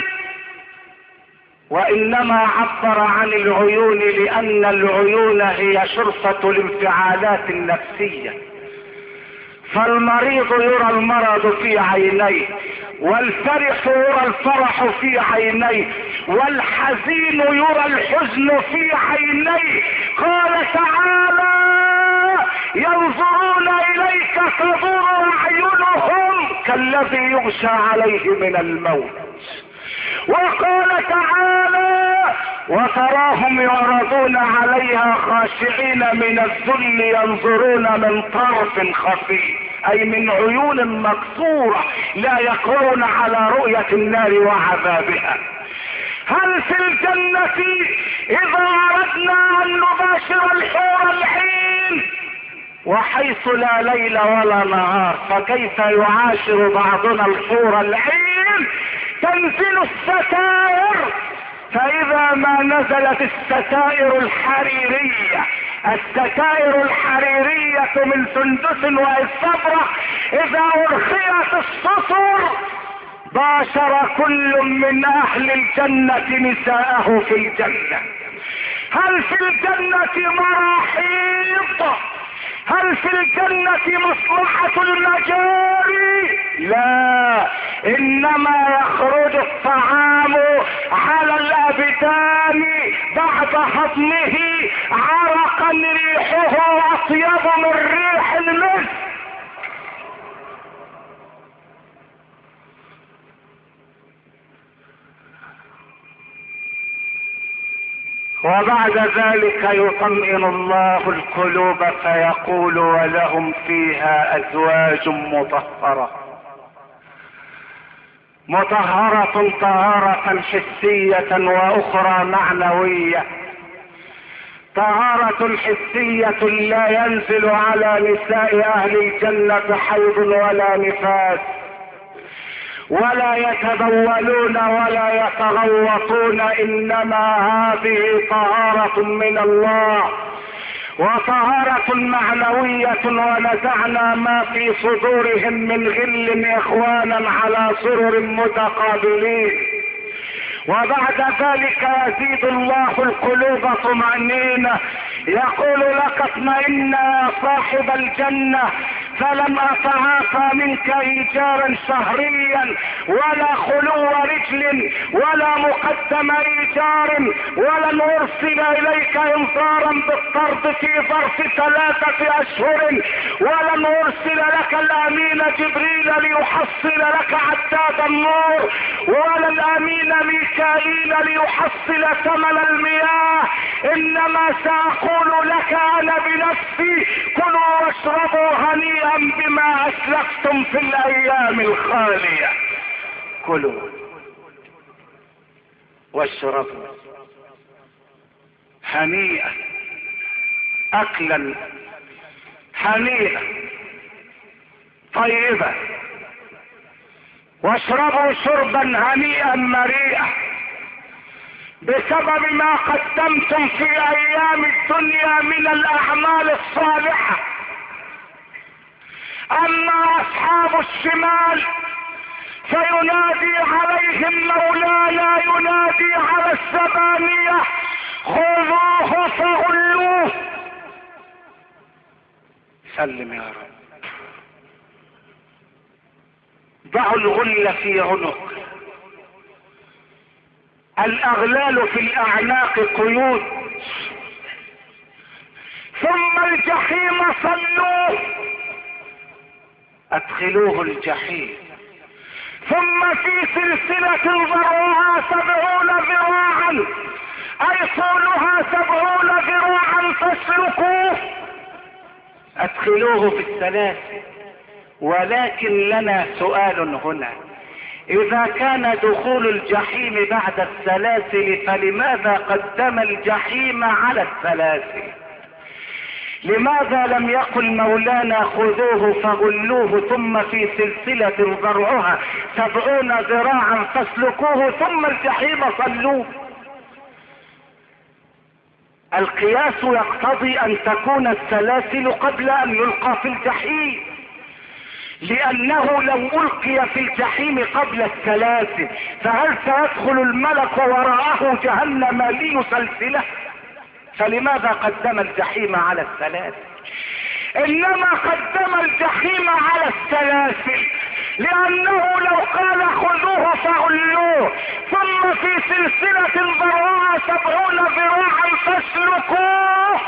وانما عبر عن العيون لان العيون هي شرفة الانفعالات النفسية. فالمريض يرى المرض في عينيه، والفرح يرى الفرح في عينيه، والحزين يرى الحزن في عينيه. قال تعالى: ينظرون اليك تدور اعينهم كالذي يغشى عليه من الموت. وقال تعالى: وتراهم يعرضون عليها خاشعين من الذل ينظرون من طرف خفي، اي من عيون مكسورة لا يقرون على رؤية النار وعذابها. هل في الجنة اذا اردنا ان نباشر الحور العين وحيث لا ليل ولا نهار فكيف يعاشر بعضنا الحور العين؟ تنزل الستائر، فاذا ما نزلت الستائر الحريرية الستائر الحريرية من سندس واستبرق اذا ارخيت السطر باشر كل من اهل الجنة نساءه في الجنة. هل في الجنة مراحيض؟ هل في الجنة مصلحة المجاري؟ لا، انما يخرج الطعام على الابدان بعد هضمه عرقا ريحه اطيب من ريح المسك. وبعد ذلك يطمئن الله القلوب فيقول ولهم فيها ازواج مطهرة طهارة حسية واخرى معنوية. طهارة حسية لا ينزل على نساء اهل الجنة حيض ولا نفاس، ولا يتبولون ولا يتغوطون، انما هذه طهارة من الله وطهارة معنوية. ونزعنا ما في صدورهم من غل اخوانا على سرر متقابلين. وبعد ذلك يزيد الله القلوب طمأنينة، يقول لك اطمئن يا صاحب الجنة، فلم اتعافى منك ايجارا شهريا ولا خلو رجل ولا مقدم ايجار، ولن ارسل اليك انذارا بالطرد في ظرف 3 اشهر، ولن ارسل لك الامين جبريل ليحصل لك عداد النور، ولا الامين ميكائيل ليحصل ثمن المياه. انما ساقول لك انا بنفسي كلوا واشربوا هنيئا بما اسلفتم في الايام الخالية. كلوا واشربوا هنيئا، اكلا هنيئا طيبا، واشربوا شربا هنيئا مريئا بسبب ما قدمتم في ايام الدنيا من الاعمال الصالحة. اما اصحاب الشمال فينادي عليهم مولانا ينادي على الزبانية خذوه فغلوه. سلم يا رب. ضعوا الغل في عنق، الاغلال في الاعناق قيود، ثم الجحيم صلوه ادخلوه الجحيم، ثم في سلسلة ذرعها 70 ذراعا اي طولها 70 ذراعا فاسلكوه ادخلوه في السلاسل. ولكن لنا سؤال هنا، اذا كان دخول الجحيم بعد السلاسل فلماذا قدم الجحيم على السلاسل؟ لماذا لم يقل مولانا خذوه فغلوه ثم في سلسلة ذرعها 70 ذراعا فاسلكوه ثم الجحيم صلوه؟ القياس يقتضي ان تكون السلاسل قبل ان يلقى في الجحيم، لانه لو القي في الجحيم قبل السلاسل فهل سيدخل الملك وراءه جهنم ليسلسله؟ فلماذا قدم الجحيم على السلاسل؟ انما قدم الجحيم على السلاسل لانه لو قال خذوه فغلوه ثم في سلسلة ذرعها 70 ذراعا فاسلكوه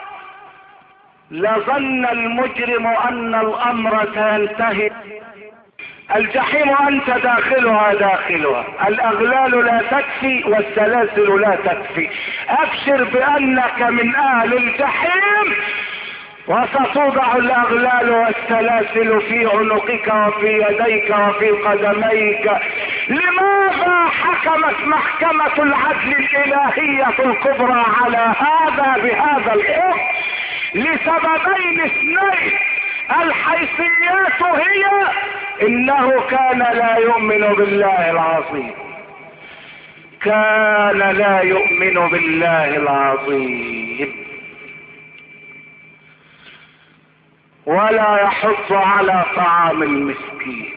لظن المجرم ان الامر سينتهي. الجحيم انت داخلها الاغلال لا تكفي والسلاسل لا تكفي. ابشر بانك من اهل الجحيم وستوضع الاغلال والسلاسل في عنقك وفي يديك وفي قدميك. لماذا حكمت محكمة العدل الالهية الكبرى على هذا بهذا الحكم؟ لسببين اثنين. الحيثيات هي انه كان لا يؤمن بالله العظيم، كان لا يؤمن بالله العظيم. ولا يحض على طعام المسكين،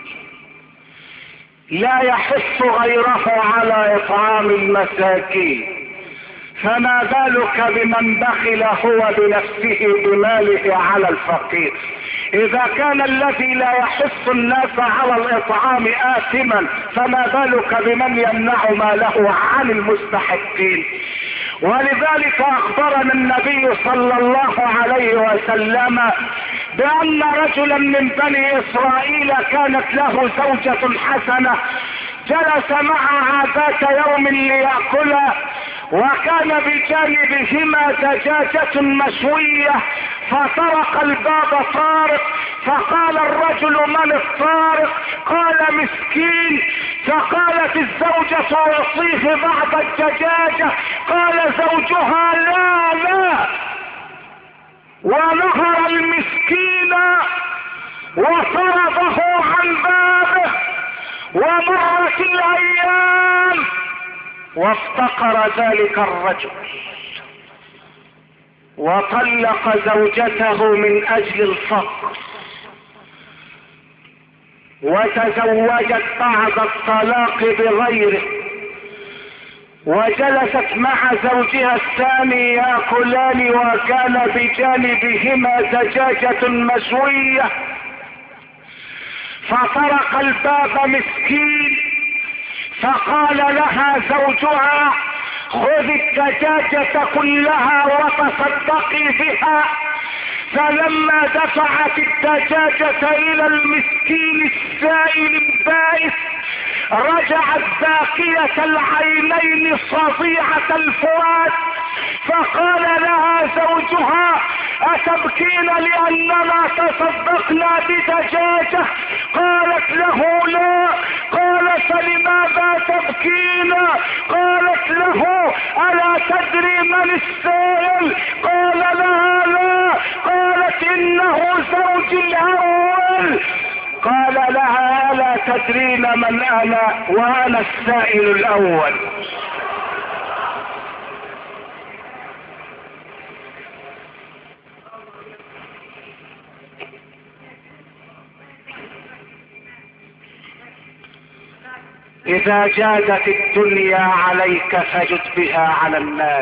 لا يحث غيره على اطعام المساكين، فما بالك بمن بخل هو بنفسه بماله على الفقير؟ اذا كان الذي لا يحث الناس على الاطعام آثما، فما بالك بمن يمنع ماله عن المستحقين؟ ولذلك اخبرنا النبي صلى الله عليه وسلم بان رجلا من بني اسرائيل كانت له زوجة حسنة، جلس معها ذات يوم ليأكلا، وكان بجانبهما دجاجة مشوية، فطرق الباب طارق، فقال الرجل: من الطارق؟ قال: مسكين. فقالت الزوجة: وصيف بعض الدجاجة. قال زوجها: لا لا. ونهر المسكين وطرده عن بابه، ومرت الايام وافتقر ذلك الرجل وطلق زوجته من اجل الفقر، وتزوجت بعد الطلاق بغيره، وجلست مع زوجها الثاني ياكلان، وكان بجانبهما دجاجة مشوية، فطرق الباب مسكين، فقال لها زوجها: خذ الدجاجة كلها وتصدقي بها. فلما دفعت الدجاجة الى المسكين السائل البائس، رجعت باكية العينين صفيعة الفؤاد، فقال لها زوجها: أتبكين لأننا تصدقنا بدجاجة؟ قالت له: لا. قال: فلماذا تبكين؟ قالت له: ألا تدري من السائل؟ قال لها: لا. قالت: إنه زوجي الأول. قال لها: ألا تدرين من أنا وأنا السائل الأول؟ إذا جادت الدنيا عليك فجد بها على الناس،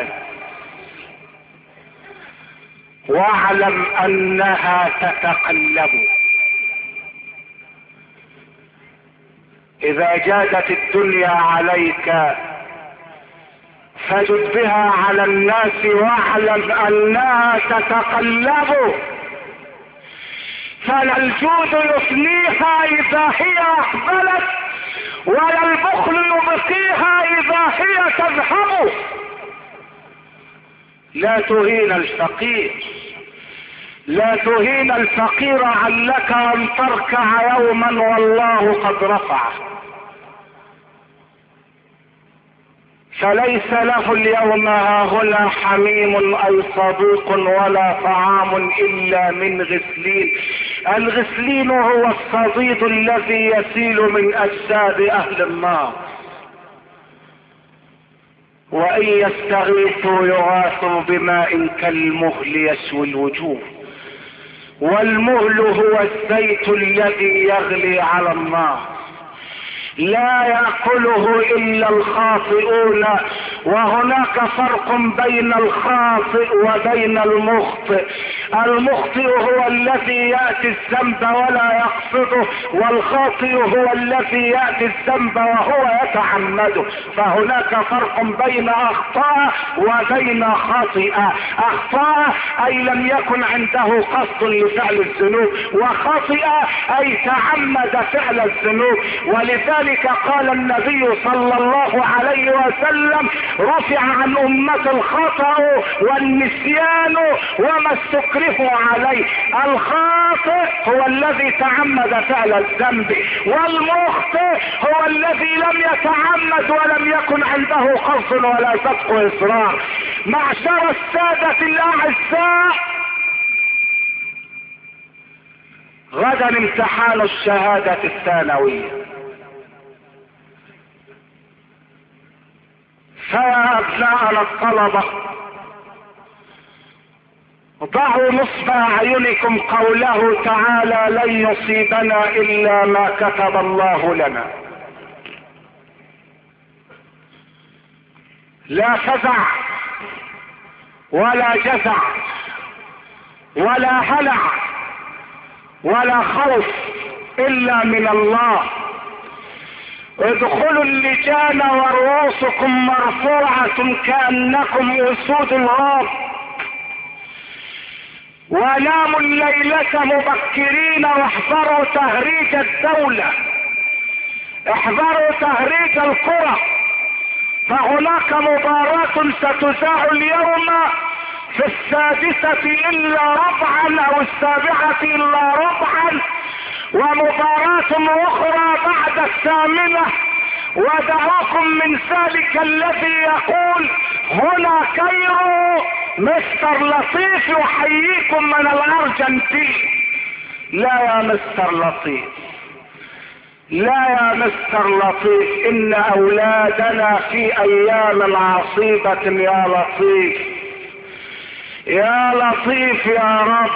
واعلم أنها تتقلب. إذا جادت الدنيا عليك فجد بها على الناس، واعلم أنها تتقلب. فلا الجود يفنيها إذا هي أقبلت، ولا البخل يبقيها إذا هي تذهب. لا تهين الفقير، لا تهين الفقير، علك أن تركع يوما والله قد رفعه. فليس له اليوم هاهنا حميم أي صديق ولا طعام إلا من غسلين. الغسلين هو الصديد الذي يسيل من أجساد أهل النار. وإن يستغيثوا يغاثوا بماء كالمهل يسوي الوجوه، والمهل هو الزيت الذي يغلي على النار، لا يأكله إلا الخاطئون. وهناك فرق بين الخاطئ وبين المخطئ. المخطئ هو الذي يأتي الذنب ولا يقصده، والخاطئ هو الذي يأتي الذنب وهو يتعمده. فهناك فرق بين أخطاء وبين خاطئة. أخطاء أي لم يكن عنده قصد لفعل الذنوب، وخاطئة أي تعمد فعل الذنوب. ولذلك قال النبي صلى الله عليه وسلم: رفع عن أمة الخطأ والنسيان وما استكرهوا عليه. الخاطئ هو الذي تعمد فعل الذنب، والمخطئ هو الذي لم يتعمد ولم يكن عنده قصد ولا صدق إصرار. معشر السادة الأعزاء، غدا امتحان الشهادة الثانوية، فيا أبناءنا الطلبة، ضعوا نصب اعينكم قوله تعالى لن يصيبنا الا ما كتب الله لنا. لا فزع ولا جزع ولا هلع ولا خوف الا من الله. ادخلوا اللجان ورؤوسكم مرفوعة كأنكم اسود الغاب، وناموا الليلة مبكرين واحذروا تهريج الدولة، احذروا تهريج القرى، فهناك مباراة ستذاع اليوم في 6 إلا ربعا او 7 إلا ربعا، ومباراة اخرى بعد 8. ودعوكم من ذلك الذي يقول هنا كايرو مستر لطيف يحييكم من الارجنتين. لا يا مستر لطيف، لا يا مستر لطيف، ان اولادنا في ايام عصيبة يا لطيف، يا لطيف يا رب،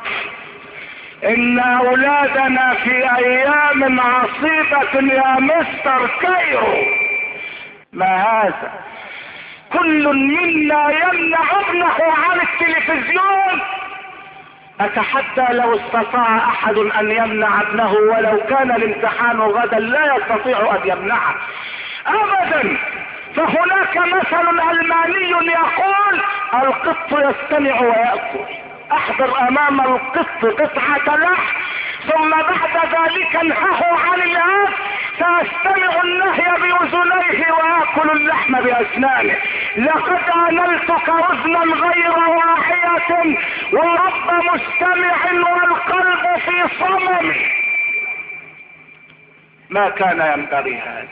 ان اولادنا في ايام عصيبة يا مستر كايرو. ما هذا؟ كل منا يمنع ابنه عن التلفزيون. اتحدى لو استطاع احد ان يمنع ابنه ولو كان الامتحان غدا لا يستطيع ان يمنعه ابدا. فهناك مثل الماني يقول القط يستمع ويأكل. احضر امام القط قطعة لحم ثم بعد ذلك انهه عن الاكل، سيستمع النهي باذنيه ويأكل اللحم باسنانه. لقد انلتك اذنا غير واعية ورب مستمع والقلب في صمم. ما كان ينبغي هذا.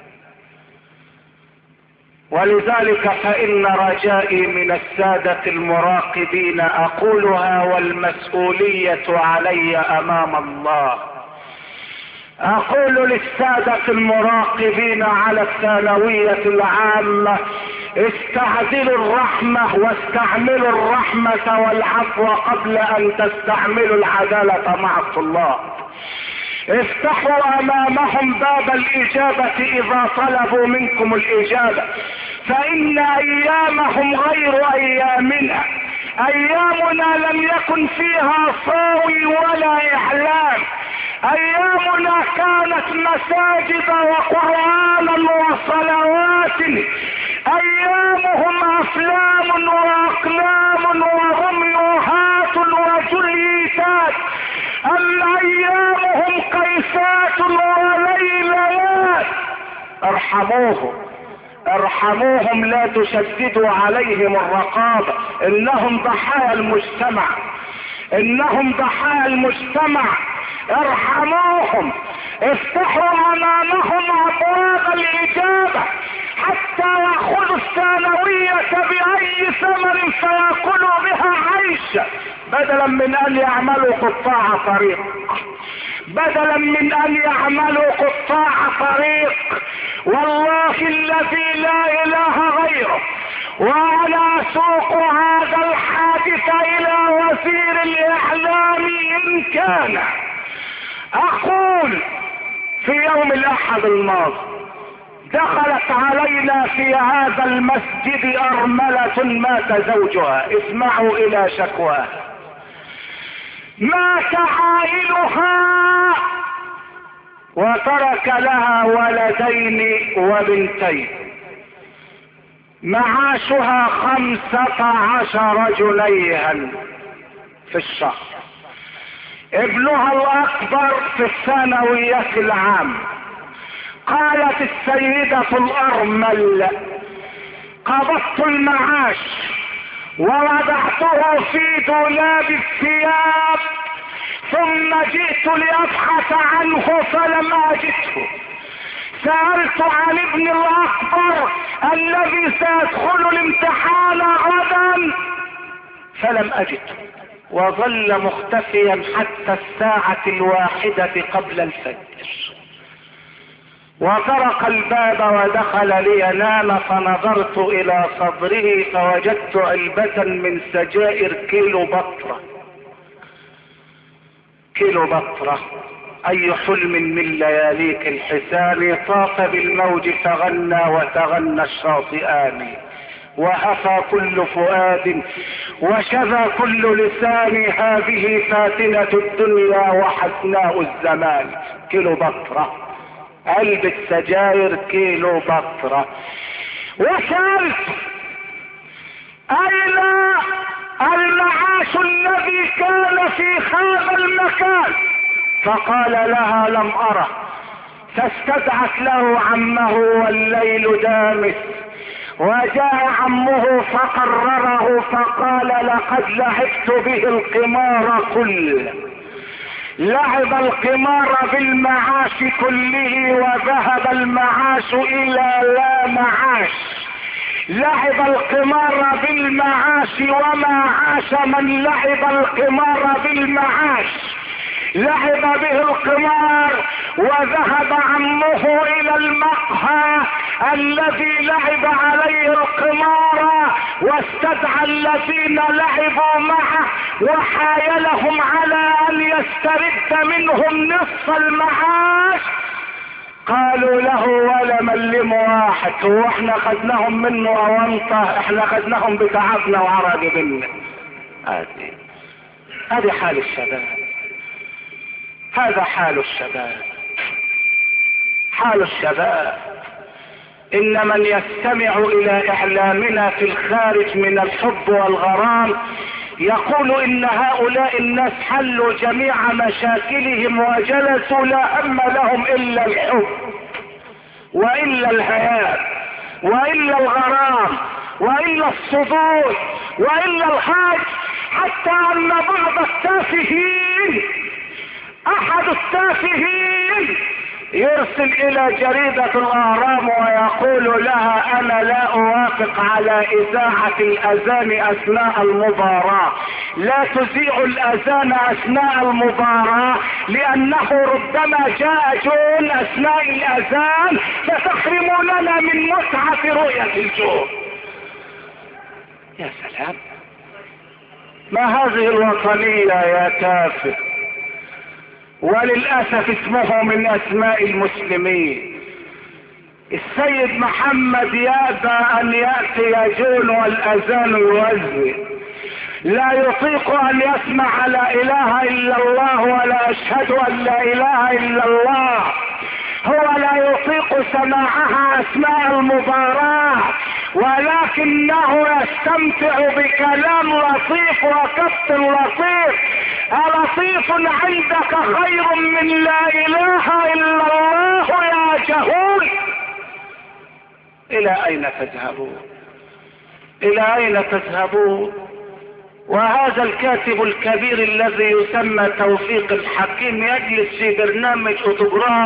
ولذلك فإن رجائي من السادة المراقبين أقولها والمسؤولية علي أمام الله، أقول للسادة المراقبين على الثانوية العامة استعجلوا الرحمة واستعملوا الرحمة والعفو قبل أن تستعملوا العدالة مع الطلاب. افتحوا امامهم باب الاجابة اذا طلبوا منكم الاجابة، فان ايامهم غير ايامنا. ايامنا لم يكن فيها صاوي ولا اعلام، ايامنا كانت مساجد وقرآنا وصلوات. ايامهم افلام واقلام ورميوهات وجليتات، اما ايامهم قيسات وليلات. ارحموهم ارحموهم، لا تشددوا عليهم الرقابة، انهم ضحايا المجتمع، انهم ضحايا المجتمع. ارحموهم، افتحوا امامهم ابواب الاجابة حتى ياخذوا الثانوية باي ثمن فياكلوا بها عيشا، بدلا من ان يعملوا قطاع طريق، بدلا من ان يعملوا قطاع طريق. والله الذي لا اله غيره، وانا اسوق هذا الحادث الى وزير الاعلام ان كان. اقول في يوم الاحد الماضي دخلت علينا في هذا المسجد ارملة مات زوجها، اسمعوا الى شكواها. مات عائلها وترك لها ولدين وبنتين، معاشها 15 جنيها في الشهر. ابنها الاكبر في الثانوية العام. قالت السيدة الارمل قبضت المعاش ووضعته في دولاب الثياب، ثم جئت لابحث عنه فلم اجده. سألت عن ابن الاكبر الذي سيدخل الامتحان غدا فلم اجده، وظل مختفيا حتى 1:01 قبل الفجر. وطرق الباب ودخل لينام، فنظرت الى صدره فوجدت علبة من سجائر كيلو بطرة. كيلو بطرة، اي حلم من لياليك الحسان، طاف بالموج فغنى وتغنى الشاطئان، وهفى كل فؤاد وشذى كل لسان، هذه فاتنة الدنيا وحسناء الزمان. كيلو بطرة، علبة سجاير كيلو بطرة. وسألت اين المعاش الذي كان في هذا المكان؟ فقال لها لم اره. فاستدعت له عمه والليل دامس، وجاء عمه فقرره فقال لقد لعبت به القمار كله. لعب القمار بالمعاش كله وذهب المعاش الى لا معاش. لعب القمار بالمعاش وما عاش من لعب القمار بالمعاش. لعب به القمار وذهب عمه الى المقهى الذي لعب عليه القمار، واستدعى الذين لعبوا معه وحايلهم على ان يسترد منهم نصف المعاش. قالوا له ولا ملم واحد، هو احنا خدناهم منه اونطه؟ احنا خدناهم بتعبنا وعرق بنا. هذه حال الشباب، هذا حال الشباب، حال الشباب. ان من يستمع الى اعلامنا في الخارج من الحب والغرام يقول ان هؤلاء الناس حلوا جميع مشاكلهم وجلسوا لا هم لهم الا الحب والا الهيام والا الغرام والا الصدور والا الحاج. حتى ان بعض التافهين، احد التافهين يرسل الى جريدة الاهرام ويقول لها انا لا اوافق على اذاعة الاذان اثناء المباراة، لا تذيع الاذان اثناء المباراة لانه ربما جاء جون اثناء الاذان فتحرموننا من متعة رؤية الجون. يا سلام، ما هذه الوطنية يا تافه؟ وللأسف اسمه من اسماء المسلمين. السيد محمد يأبى ان يأتي جون والاذان يوزن، لا يطيق ان يسمع لا اله الا الله ولا اشهد ان لا اله الا الله. هو لا يطيق سماعها اثناء المباراة، ولكنه يستمتع بكلام لطيف وكف لطيف. ألطيف عندك خير من لا اله الا الله يا جهول؟ الى اين تذهبون؟ الى اين تذهبون؟ وهذا الكاتب الكبير الذي يسمى توفيق الحكيم يجلس في برنامج اوتوغراف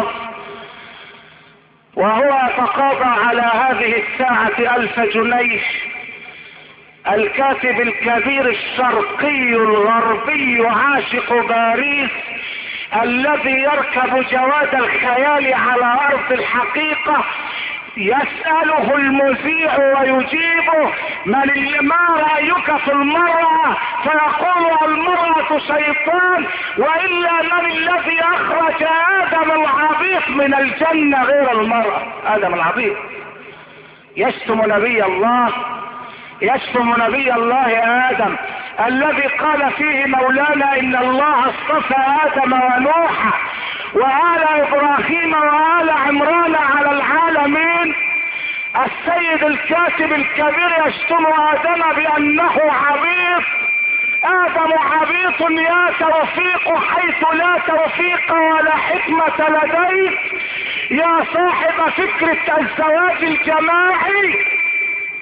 وهو يتقاضى على هذه الساعة 1000 جنيه. الكاتب الكبير الشرقي الغربي عاشق باريس الذي يركب جواد الخيال على ارض الحقيقة يسأله المذيع ويجيبه ما رأيك في المرأة؟ فيقول المرأة شيطان، وإلا من الذي أخرج آدم العبيط من الجنة غير المرأة؟ آدم العبيط يشتم نبي الله، يشتم نبي الله آدم الذي قال فيه مولانا إن الله اصطفى آدم ونوحا وآل إبراهيم وآل عمران على العالمين. السيد الكاتب الكبير يشتم آدم بأنه عبيط. آدم عبيط يا توفيق حيث لا توفيق ولا حكمة لديك يا صاحب فكرة الزواج الجماعي.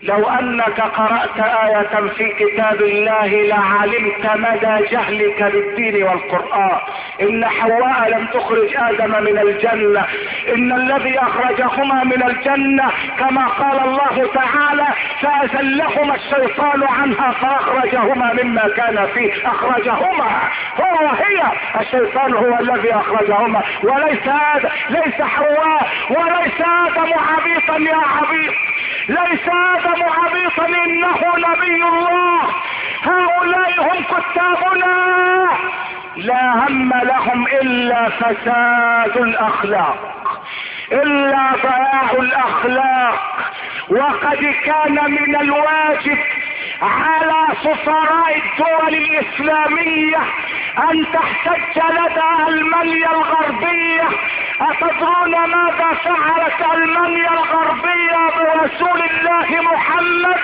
لو انك قرأت آية في كتاب الله لعلمت مدى جهلك بالدين والقرآن. ان حواء لم تخرج ادم من الجنة، ان الذي اخرجهما من الجنة كما قال الله تعالى فأزلهما الشيطان عنها فاخرجهما مما كان فيه. اخرجهما هو وهي، الشيطان هو الذي اخرجهما وليس آدم، ليس حواء وليس آدم عبيطا يا عبيط، ليس آدم عبيطا، انه نبي الله. هؤلاء هم كتابنا، لا هم لهم الا فساد الاخلاق، الا ضياع الاخلاق. وقد كان من الواجب على سفراء الدول الاسلامية ان تحتج لدى المانيا الغربية. اتدرون ماذا فعلت المانيا الغربية برسول الله محمد؟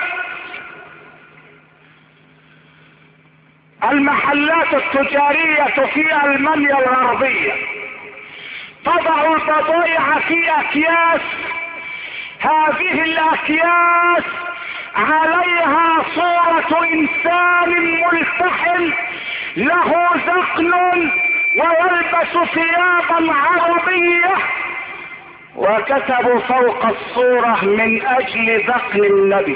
المحلات التجارية في المانيا الغربية تضع البضائع في اكياس، هذه الاكياس عليها صورة انسان ملتحم له ذقن ويلبس ثيابا عربية، وكتبوا فوق الصورة من اجل ذقن النبي،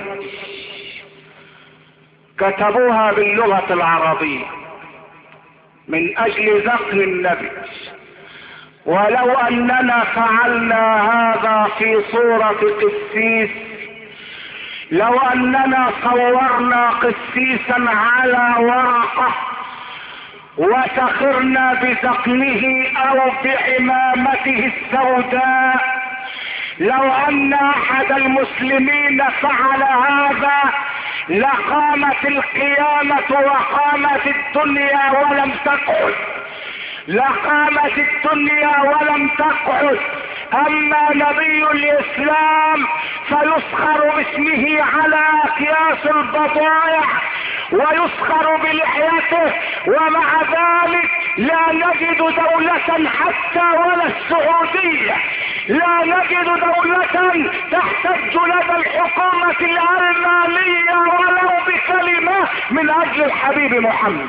كتبوها باللغة العربية من اجل ذقن النبي. ولو اننا فعلنا هذا في صورة قسيس، لو اننا صورنا قسيسا على ورقة وسخرنا بذقنه او بعمامته السوداء، لو ان احد المسلمين فعل هذا لقامت القيامة وقامت الدنيا ولم تقعد، لقامت الدنيا ولم تقعد. اما نبي الاسلام فيسخر باسمه على اكياس البضائع ويسخر بلحيته، ومع ذلك لا نجد دولة حتى ولا السعودية، لا نجد دولة تحتج لدى الحكومة الألمانية ولو بكلمة من اجل الحبيب محمد،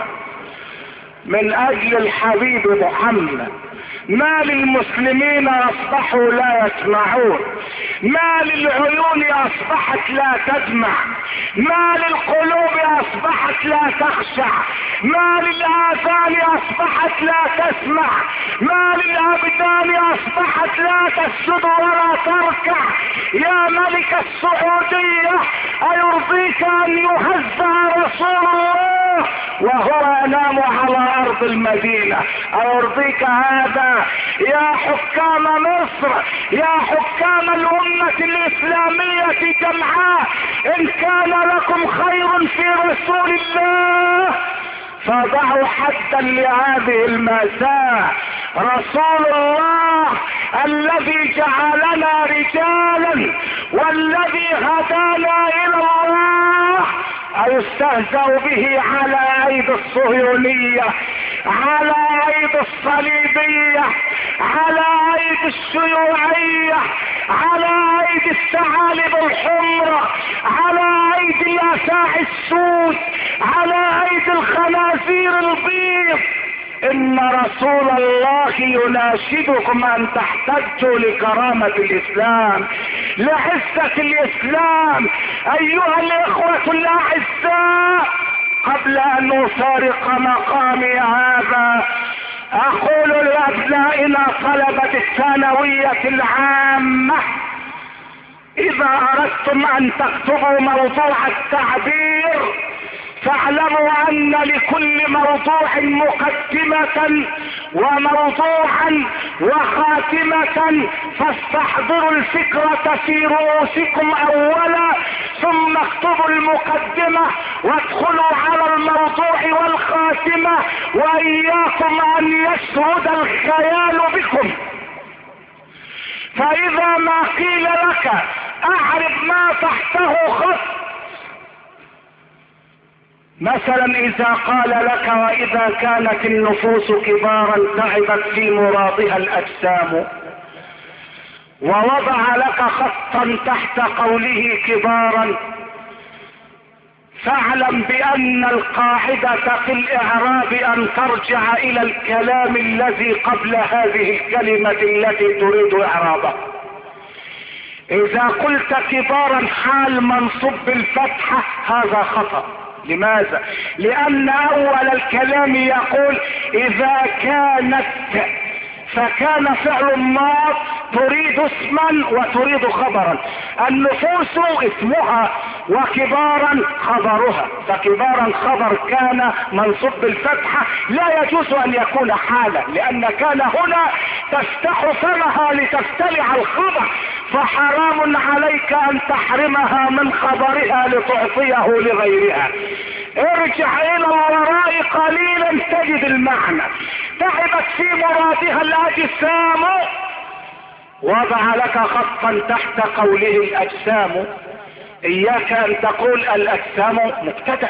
من اجل الحبيب محمد. ما للمسلمين اصبحوا لا يسمعون، ما للعيون اصبحت لا تدمع، ما للقلوب اصبحت لا تخشع، ما للاذان اصبحت لا تسمع، ما للابدان اصبحت لا تسجد ولا تركع. يا ملك السعودية ايرضيك ان يهزأ رسول الله وهو ينام على ارض المدينة؟ ايرضيك هذا؟ يا حكام مصر، يا حكام الامة الاسلامية جمعاء، ان كان لكم خير في رسول الله فضعوا حدا لهذه المأساة. رسول الله الذي جعلنا رجالا والذي هدانا الى الله يستهزأ به على ايدي الصهيونية، على ايدي الصليبية، على ايدي الشيوعية، على ايدي الثعالب الحمر، على ايدي الافاعي السود، على ايدي الخنازير البيض. ان رسول الله يناشدكم ان تحتجوا لكرامة الاسلام، لعزة الاسلام. ايها الاخوة الاعزاء، قبل ان افارق مقامي هذا اقول لابنائنا طلبة الثانوية العامة: اذا اردتم ان تكتبوا موضوع التعبير فاعلموا ان لكل موضوع مقدمة وموضوعا وخاتمة، فاستحضروا الفكرة في رؤوسكم اولا ثم اكتبوا المقدمة وادخلوا على الموضوع والخاتمة، واياكم ان يسود الخيال بكم. فاذا ما قيل لك اعرف ما تحته خط، مثلا اذا قال لك: واذا كانت النفوس كبارا تعبت في مرادها الاجسام، ووضع لك خطا تحت قوله كبارا فاعلم بان القاعدة في الاعراب ان ترجع الى الكلام الذي قبل هذه الكلمة التي تريد اعرابها. اذا قلت كبارا حال منصوب بالفتحة هذا خطأ. لماذا؟ لان اول الكلام يقول اذا كانت، فكان فعل ماض تريد اسما وتريد خبرا. النفوس اسمها وكبارا خبرها، فكبارا خبر كان منصوب بالفتحة لا يجوز ان يكون حالا، لان كان هنا تفتح فمها لتفتلع الخبر، فحرام عليك ان تحرمها من خبرها لتعطيه لغيرها. ارجع الى الوراء قليلا تجد المعنى. تعبت في مرادها الاجسام، وضع لك خطا تحت قوله الاجسام. اياك ان تقول الاجسام مبتدأ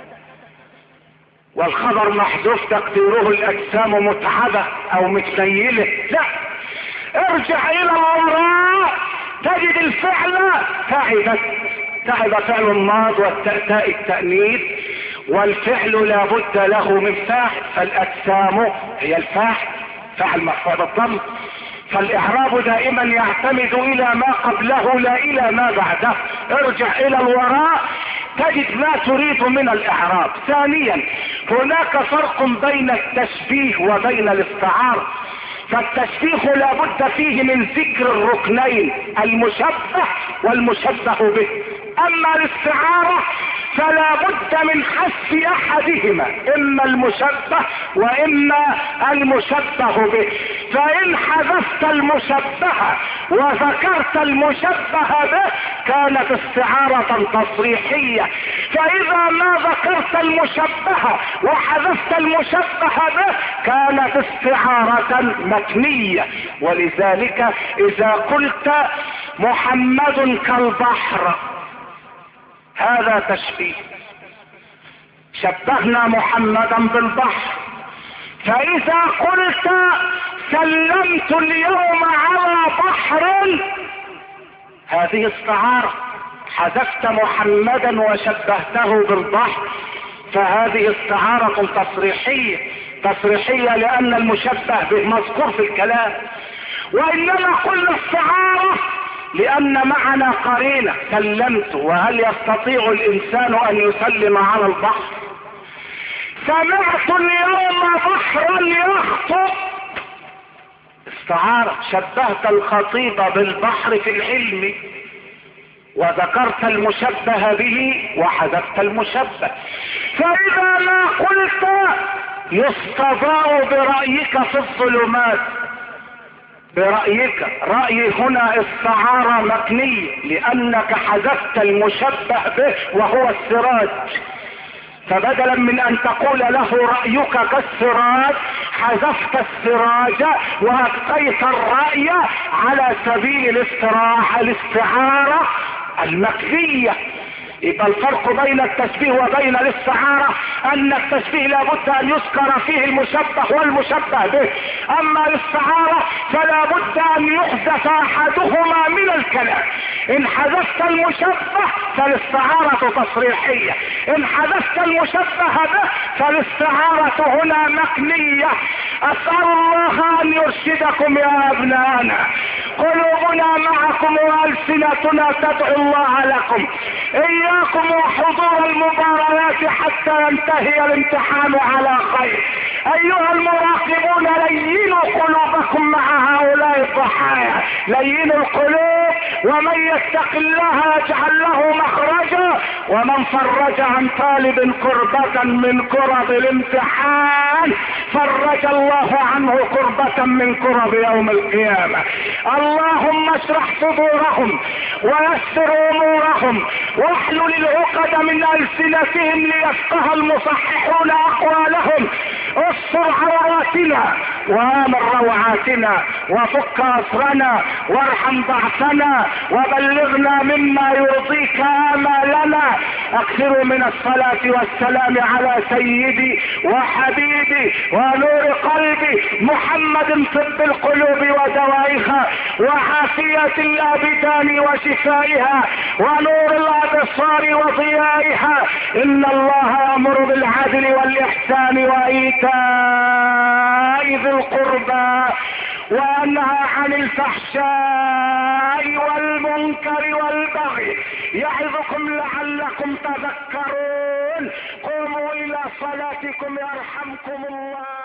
والخبر محذوف تقديره الاجسام متعبة او متنيلة، لا، ارجع الى الوراء تجد الفعل تعبت. تعب فعل الماض والتاء التأنيث، والفعل لا بد له من فاعل، فالاجسام هي الفاعل، فاعل مرفوع بالضم. فالاعراب دائما يعتمد الى ما قبله لا الى ما بعده. ارجع الى الوراء تجد ما تريد من الاعراب. ثانيا هناك فرق بين التشبيه وبين الاستعارة. فالتشبيه لا بد فيه من ذكر الركنين المشبه والمشبه به. اما الاستعارة فلا بد من حذف احدهما، اما المشبه واما المشبه به. فان حذفت المشبه وذكرت المشبه به كانت استعارة تصريحية، فاذا ما ذكرت المشبه وحذفت المشبه به كانت استعارة مكنية. ولذلك اذا قلت محمد كالبحر هذا تشبيه، شبهنا محمدا بالبحر. فاذا قلت سلمت اليوم على بحر هذه استعارة، حذفت محمدا وشبهته بالبحر، فهذه استعارة تصريحية. تصريحية لان المشبه به مذكور في الكلام. وانما قلنا استعارة لان معنا قرينة سلمت، وهل يستطيع الانسان ان يسلم على البحر؟ سمعت اليوم بحرا يخطب، استعارة، شبهت الخطيب بالبحر في العلم وذكرت المشبه به وحذفت المشبه. فاذا ما قلت يستضاء برأيك في الظلمات، برأيك، رأي هنا استعارة مكنية لأنك حذفت المشبه به وهو السراج، فبدلا من أن تقول له رأيك كالسراج حذفت السراج وأبقيت الرأي على سبيل الاستعارة المكنية. يبقى الفرق بين التشبيه وبين الاستعارة ان التشبيه لابد ان يذكر فيه المشبه والمشبه به، اما الاستعارة فلا بد ان يحذف احدهما من الكلام. ان حذفت المشبه فالاستعارة تصريحية، ان حذفت المشبه به فالاستعارة هنا مكنية. اسأل الله ان يرشدكم يا ابنائنا، قلوبنا معكم والسنتنا تدعو الله لكم. اياكم وحضور المباريات حتى ينتهي الامتحان على خير. ايها المراقبون لينوا قلوبكم مع هؤلاء الضحايا، لينوا القلوب، ومن يتق الله يجعل له مخرجا، ومن فرج عن طالب كربة من كرب الامتحان فرج الله عنه كربة من كرب يوم القيامة. اللهم اشرح صدورهم ويسر امورهم واحلل العقد من ألسنتهم ليفقه المصححون اقوالهم. واستر عوراتنا وآمن روعاتنا وفك أسرنا وارحم ضعفنا وبلغنا مما يرضيك آمالنا. اكثروا من الصلاة والسلام على سيدي وحبيبي ونور قلبي محمد طب القلوب ودوائها وعافية الابدان وشفائها ونور الابصار وضيائها. ان الله يأمر بالعدل والاحسان وايتاء ذي القربى وينهى عن الفحشاء والمنكر والبغي يعظكم لعلكم تذكرون. قوموا الى صلاتكم يرحمكم الله.